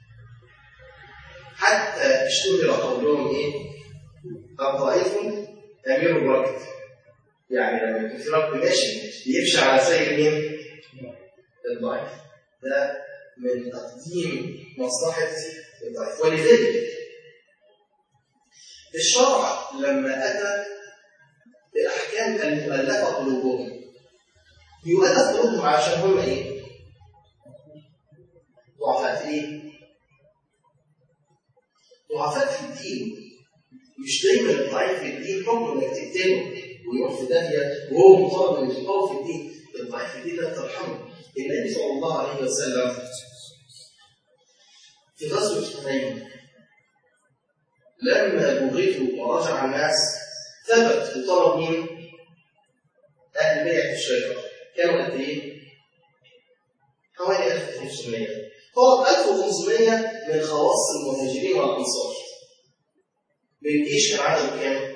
حتى اشتهر قولهم ايه؟ الضعيف امير الركب، يعني لما يكون في ركب ماشي يمشي على سير مين؟ الضعيف. ده من تقديم مصلحة الضعيف. ولذلك الشرع لما أتى بأحكام المؤلفة قلوبهم، يؤلف قلوبهم عشان هم إيه؟ ضعفاء في إيه؟ ضعفاء في الدين. مش دايما الضعيف في الدين حكم إنك تقتله ويروح في داهية وهو مطالب إنه يتقوى في الدين. الضعيف في الدين لا ترحمه. النبي صلى الله عليه وسلم في غزوة حنين لما بغيته ورجع الناس ثبت وطلب من أهل بيعة الشجرة، كانوا قد إيه؟ حوالي ألف وخمسمائة. طلب ألف وخمسمائة من خواص المهاجرين والأنصار. من إيش كان عدد كام؟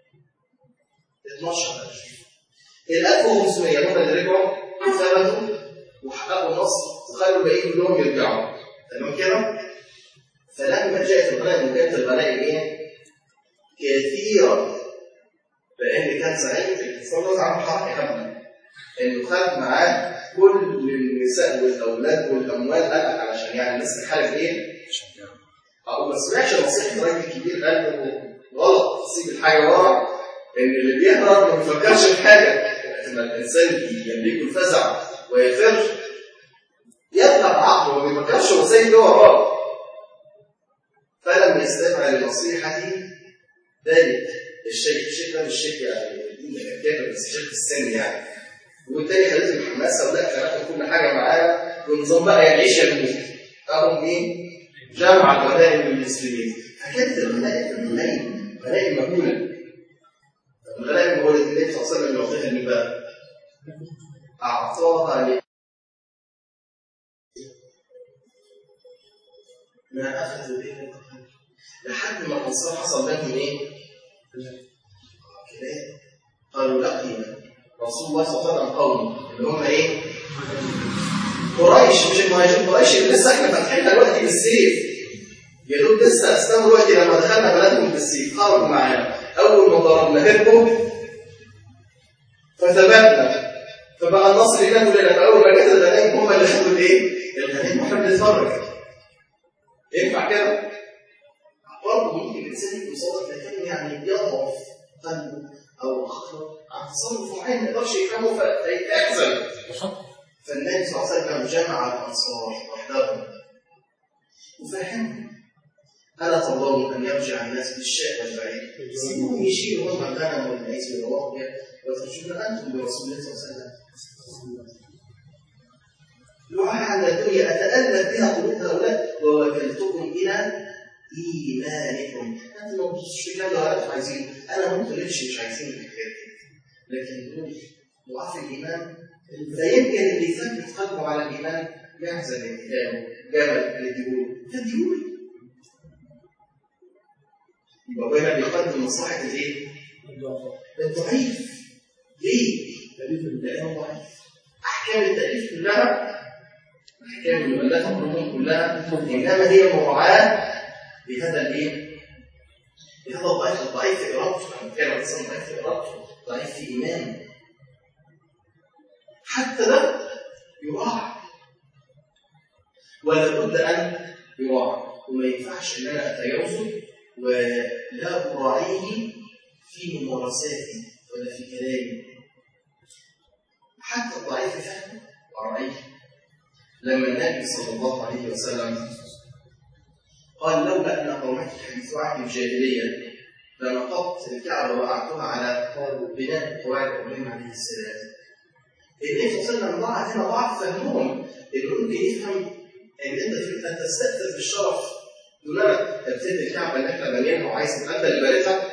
اثناشر ألف. ال ألف وخمسمائة هم اللي رجعوا ثبتوا وحققوا النصر وخلوا الباقيين كلهم يرجعوا. تمام كده؟ فلما جاءت الغنائم وكانت الغنائم ايه؟ كثيرة، لأن كان سعيد صلى الله عليه وسلم حق حمله إنه خد معاه كل النساء والأولاد والأموال، قال علشان يعني الناس تحارب ايه؟ أو ما سمعش نصيحة راجل كبير قال له غلط تسيب الحاجة ورا، إن اللي بيهرب ما بيفكرش في حاجة. لما الإنسان يملك الفزع ويفر يذهب عقله وما بيفكرش هو سايب ده وراه. فلم يستمع لنصيحة ذلك الشيخ، الشيخ ده مش شيخ يعني الدين كتابة بس شيخ السن يعني، وبالتالي خليته الحماسة ولا خلقت كل حاجة معاه ونظام بقى يعيش يموت. أهم مين؟ جمع الغنائم للمسلمين. فكانت الغنائم الغنائم غنائم مهولة. الغنائم المهولة دي النبي صلى الله عليه وسلم يعطيها لمين بقى؟ أعطاها ل ما أخذوا به لحد ما الأنصار حصل بينهم إيه؟ كلام. قالوا لقينا رسول الله صلى الله عليه وسلم قومه اللي هم إيه؟ قريش، مش المهاجرين. قريش اللي لسه إحنا فاتحينها دلوقتي بالسيف، يا دوب لسه أسلموا دلوقتي لما دخلنا بلدهم بالسيف، خرجوا معانا. أول ما ضربنا هربوا فثبتنا، فبقى النصر هنا كلنا. فأول ما جت الغنائم هم اللي خدوا الإيه؟ الغنائم وإحنا بنتفرج. ينفع كده؟ برضه ممكن الإنسان يكون صادق لكن يعني يضعف قلبه أو عقله عن تصرف معين ما يقدرش يفهمه فيحزن. فالنبي صلى الله عليه وسلم جمع الأنصار وحدهم وفهمهم: ألا ترضون أن يرجع الناس بالشاء والبعير؟ سيبوهم يشيلوا هم الغنم والمعيز والرواقب وترجون أنتم برسول الله صلى الله عليه وسلم. دعاء على الدنيا أتألف بها قلوب هؤلاء ووكلتكم إلى إيمانكم. أنتم ما بتصوش في كلام لو أنتم عايزين، أنا ممكن نمشي مش عايزين الحاجات دي، لكن دول ضعاف الإيمان. فيمكن اللي يثبت قلبه على الإيمان يحزن انتهاءه جمل الديول فالديول يبقى هنا بيقدم مصلحة الإيه؟ الضعيف. ليه؟ لأنه ضعيف. أحكام التأليف كلها، أحكام المؤلفة القانون كلها، إنما هي مراعاة بهذا الإيه؟ بهذا الضعيف. الضعيف في إرادته، لما كان الإنسان ضعيف في إرادته، ضعيف في إيمانه، حتى ده يراعى ولا بد أن يراعى. وما ينفعش إن أنا أتجاوزه ولا أراعيه في ممارساتي ولا في كلامي. حتى الضعيف فهمه وأراعيه. لما النبي صلى الله عليه وسلم قال: لولا أن قومك حديث عهد الجاهلية لنقضت الكعبة ووقعتها على بناء قواعد إبراهيم عليه السلام. النبي صلى الله عليه وسلم ضاع هنا ضعف فهمهم، إنه ممكن يفهم إن أنت فيك أن تستأثر بالشرف دون أن تبتدي الكعبة اللي إحنا بنيناها وعايز تتقبل لبارتها.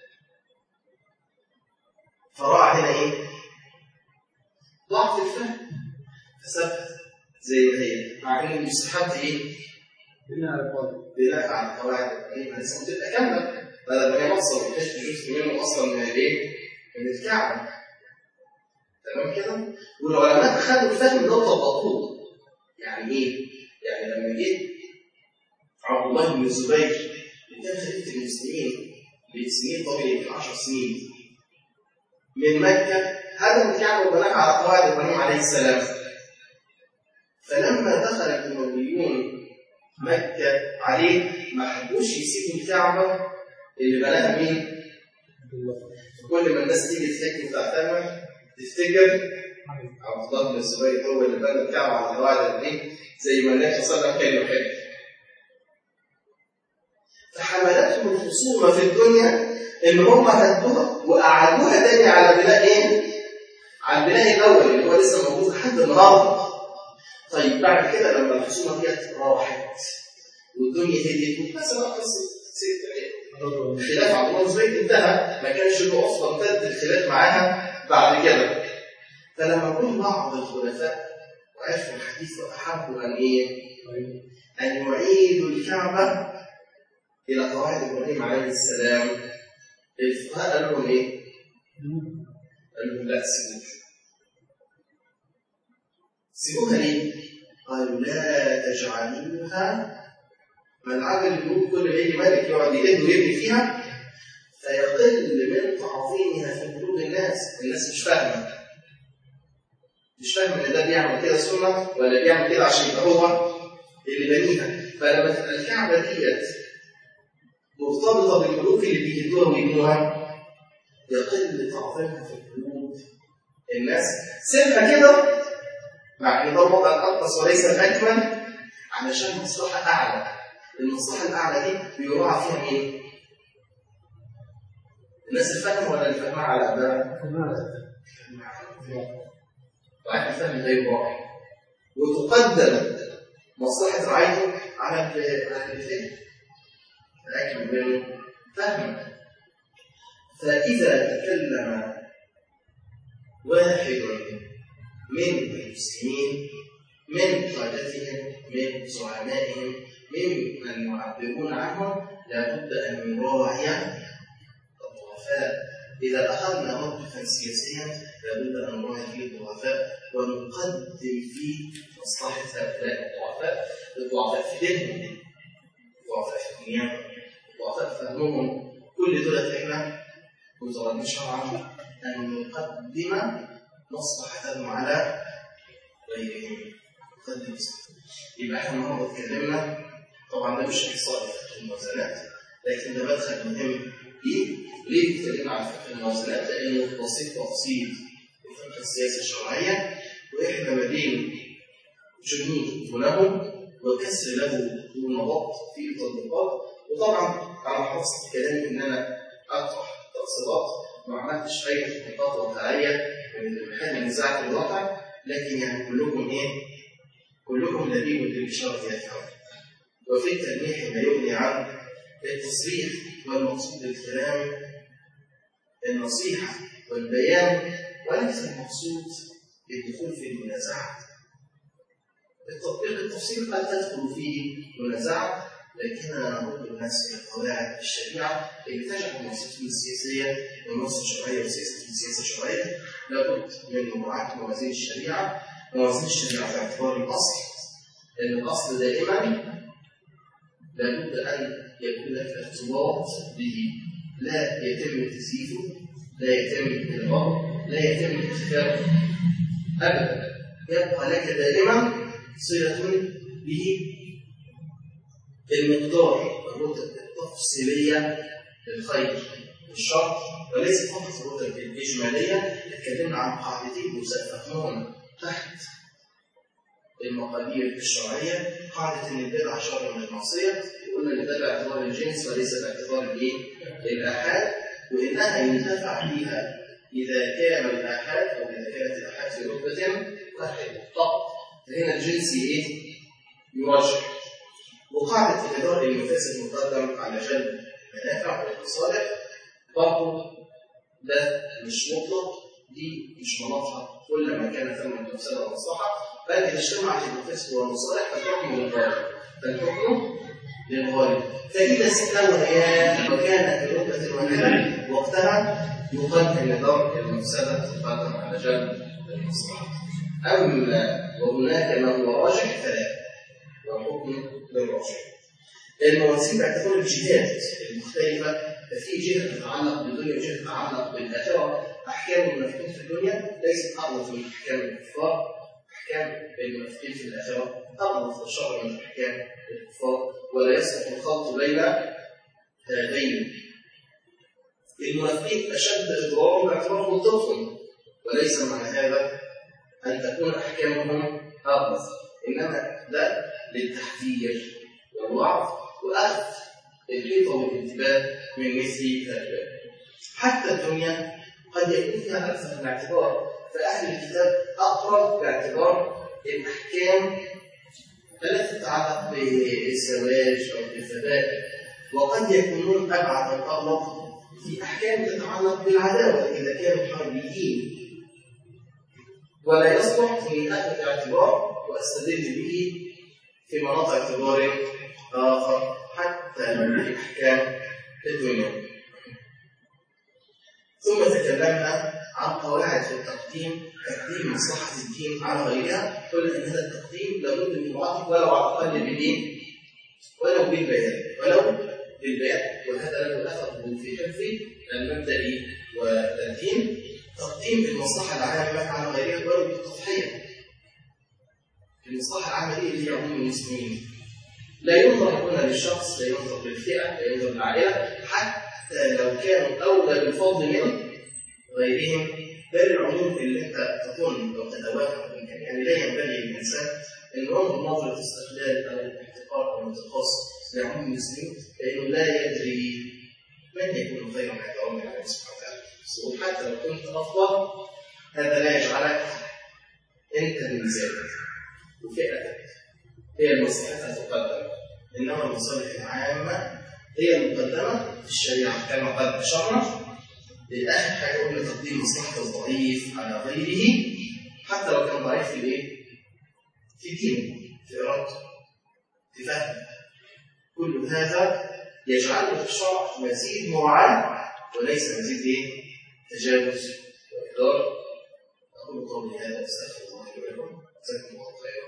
فراعى هنا إيه؟ ضعف الفهم فثبت زي ما هي، مع إن المستحب إيه؟ بناء على قواعد إبراهيم عليه السلام تبقى كاملة، بدل ما هي مفصل وكشف جزء منه أصلا من الإيه؟ من الكعبة. تمام كده؟ والعلماء خدوا الفهم ده وطبقوه. يعني ايه؟ يعني لما جه عبد الله بن الزبير اللي كان خليفه المسلمين لسنين طويله يمكن عشر سنين من مكه، هدم الكعبه وبناها على قواعد ابراهيم عليه السلام. فلما دخل الامويون مكه عليه ما حبوش يسيبوا الكعبه اللي بناها مين؟ كل ما الناس تيجي تحكي وتعتمد تفتكر عبد الله بن الزبير هو اللي بنى الكعبه على قواعد دي زي ما النبي صلى الله عليه وسلم كان يحب. فحملتهم الخصومه في الدنيا ان هم هدوها واعادوها تاني على بناء ايه؟ على البناء الاول اللي هو لسه موجود لحد النهارده. طيب بعد كده لما الخصومه ديت راحت والدنيا هديت مثلا قصه ست خلاف عبد الله بن الزبير انتهى، ما كانش له اصلا امتد الخلاف معاها بعد كده. فلما جم بعض الخلفاء وعرفوا الحديث واحبوا ان ايه؟ ان يعيدوا الكعبه الى قواعد ابراهيم عليه السلام، الفقهاء قالوا لهم ايه؟ قالوا لهم لا سيبوها. سيبوها ليه؟ قالوا لا تجعلوها ملعب الملوك، كل ما يجي ملك يقعد يهد ويبني فيها فيقل من تعظيمها في قلوب الناس. الناس مش فاهمه مش فاهم ان ده بيعمل كده سنه ولا بيعمل كده عشان يبقى هو اللي بنيها. فلما تبقى الكعبه ديت مرتبطه بالملوك اللي بيهدوها ويبنوها يقل تعظيمها في قلوب الناس. سيبها كده مع ان ده الوضع الارقص وليس الاكمل علشان مصلحه اعلى. المصلحه الاعلى دي بيراعى فيها مين؟ الناس الفاهمه ولا اللي فاهمها على قدها؟ وعلى الفهم غير واقع، وتقدم مصلحه رعايته على الفهم الاكمل منه فهما. فاذا تكلم واحد من المسلمين من قادتهم من زعمائهم ممن يعبرون عنهم لابد ان يراعي الضعفاء. اذا اخذنا موقفا سياسيا لابد ان نراعي فيه الضعفاء ونقدم فيه مصلحه هؤلاء الضعفاء. الضعفاء في دينهم، الضعفاء في دنياهم، الضعفاء في فهمهم، كل دول احنا مترددين شرعا ان نقدم مصلحتهم على غيرهم. نقدم يبقى احنا النهارده اتكلمنا، طبعا ده مش احصائي في الموازنات لكن ده مدخل مهم ليه ليه اتكلمنا عن فقه الموازنات؟ لأنه بسيط تفصيل فقه السياسة الشرعية، وإحنا ما بين جنود له وكسر له ونبط في التطبيقات. وطبعا على حفظ كلامي إن أنا أطرح تفصيلات ما عملتش أي تطبيقات واقعية من محل نزاعة الواقع، لكن يعني كلكم إيه؟ كلكم لبيب للإشارة يفهم. وفي التلميح ما يغني عن التصريح، والمقصود بالكلام النصيحة والبيان، وليس المقصود بالدخول في المنازعات. التطبيق التفصيل قد تدخل فيه منازعة، لكننا نرد الناس إلى قواعد الشريعة اللي تجعل المنصات السياسية والمنصة الشرعية وسياسة السياسة الشرعية لابد من مراعاة موازين الشريعة. موازين الشريعة باعتبار الأصل، لأن الأصل دائما لابد أن يكون لك ارتباط به، لا يتم تزييفه، لا يتم إلغائه، لا يتم اتخاذه أبدا، يبقى لك دائما صلة به. المقدار الرتب التفصيلية للخير والشر، وليس فقط الرتب الإجمالية. اتكلمنا عن قاعدتين مسفهمهم تحت المقادير الشرعية. قاعدة أن البدعة شر من المعصية، قلنا أن ده باعتبار الجنس وليس باعتبار الإيه؟ الآحاد، وإنها ينتفع بها إذا كان الآحاد أو إذا كانت الآحاد في رتبة واحدة فقط، فهنا الجنس إيه؟ يرجح. وقاعدة الإدارة المفاسد مقدم على جلب المنافع والمصالح، برضه ده مش مطلق، دي مش مناطق كل ما كان ثم المفسدة والمصلحة، بل إذا اجتمعت المفاسد والمصالح فالحكم للغالب، فالحكم للغالب. فإذا استويا وكان في رتبة واحدة وقتها يقدم لدرء المفسدة تقدم على جلب المصلحة. أما وهناك ما هو راجح فلا، والحكم للراجح. الموازين باعتبار الجهات المختلفة، ففي جهة تتعلق بالدنيا وجهة تتعلق بالآخرة. أحكام المنافقين في الدنيا ليست أغلظ من أحكام الكفار، أحكام المنافقين في الآخرة أغلظ وشر من أحكام الكفار، ولا يصلح الخلط بين هذين. المنافقين أشد إضرارا باعتبار مدتهم، وليس معنى هذا أن تكون أحكامهم أغلظ، إنما ده للتحذير والوعظ وأخذ الحيطة والانتباه من مثل هذا. حتى الدنيا قد يكون فيها أكثر من اعتبار، فأهل الكتاب أقرب باعتبار الأحكام التي تتعلق بالزواج أو بالفداء، وقد يكونون أبعد من أغلق في أحكام تتعلق بالعداوة إذا كانوا حربيين، ولا يصلح من أخذ الاعتبار وأستدل به في مناطق اعتبار آخر حتى لو في أحكام الدنيا. ثم تكلمنا عن قواعد في التقديم، تقديم مصلحة الدين على غيرها. قلنا أن هذا التقديم لابد من مراعاة ولو على الأقل بالدين، ولو بالبيان، ولو بالبيان، وهذا له أثر في حفظ المبدئي والدين. تقديم المصلحة العامة على غيرها ولو بالتضحية. المصلحة العامة دي اللي هي عموم المسلمين، لا ينظر هنا للشخص، لا ينظر للفئة، لا ينظر للعائلة، حتى لو كانوا أولى بالفضل من غيرهم، بل العموم اللي أنت تظن أو تتوهم ممكن، يعني لا ينبغي للإنسان أن ينظر نظرة استقلال أو الاحتقار أو الانتقاص لعموم المسلمين، لأنه لا يدري من يكون خيرا عند ربنا عليه سبحانه وتعالى. وحتى لو كنت أفضل، هذا لا يجعلك أنت الميزان، وفئتك هي المصلحة تقدم، إنما المصالح العامة هي المقدمة في الشريعة كما قد أشرنا. لآخر حاجة قلنا تقديم مصلحة الضعيف على غيره، حتى لو كان ضعيف في الإيه؟ في دينه، في إرادته، في فهمه. كل هذا يجعله في الشرع مزيد مراعاة وليس مزيد إيه؟ تجاوز وإدارة. أقول قولي هذا، أستغفر الله لي ولكم، جزاكم الله خيرا.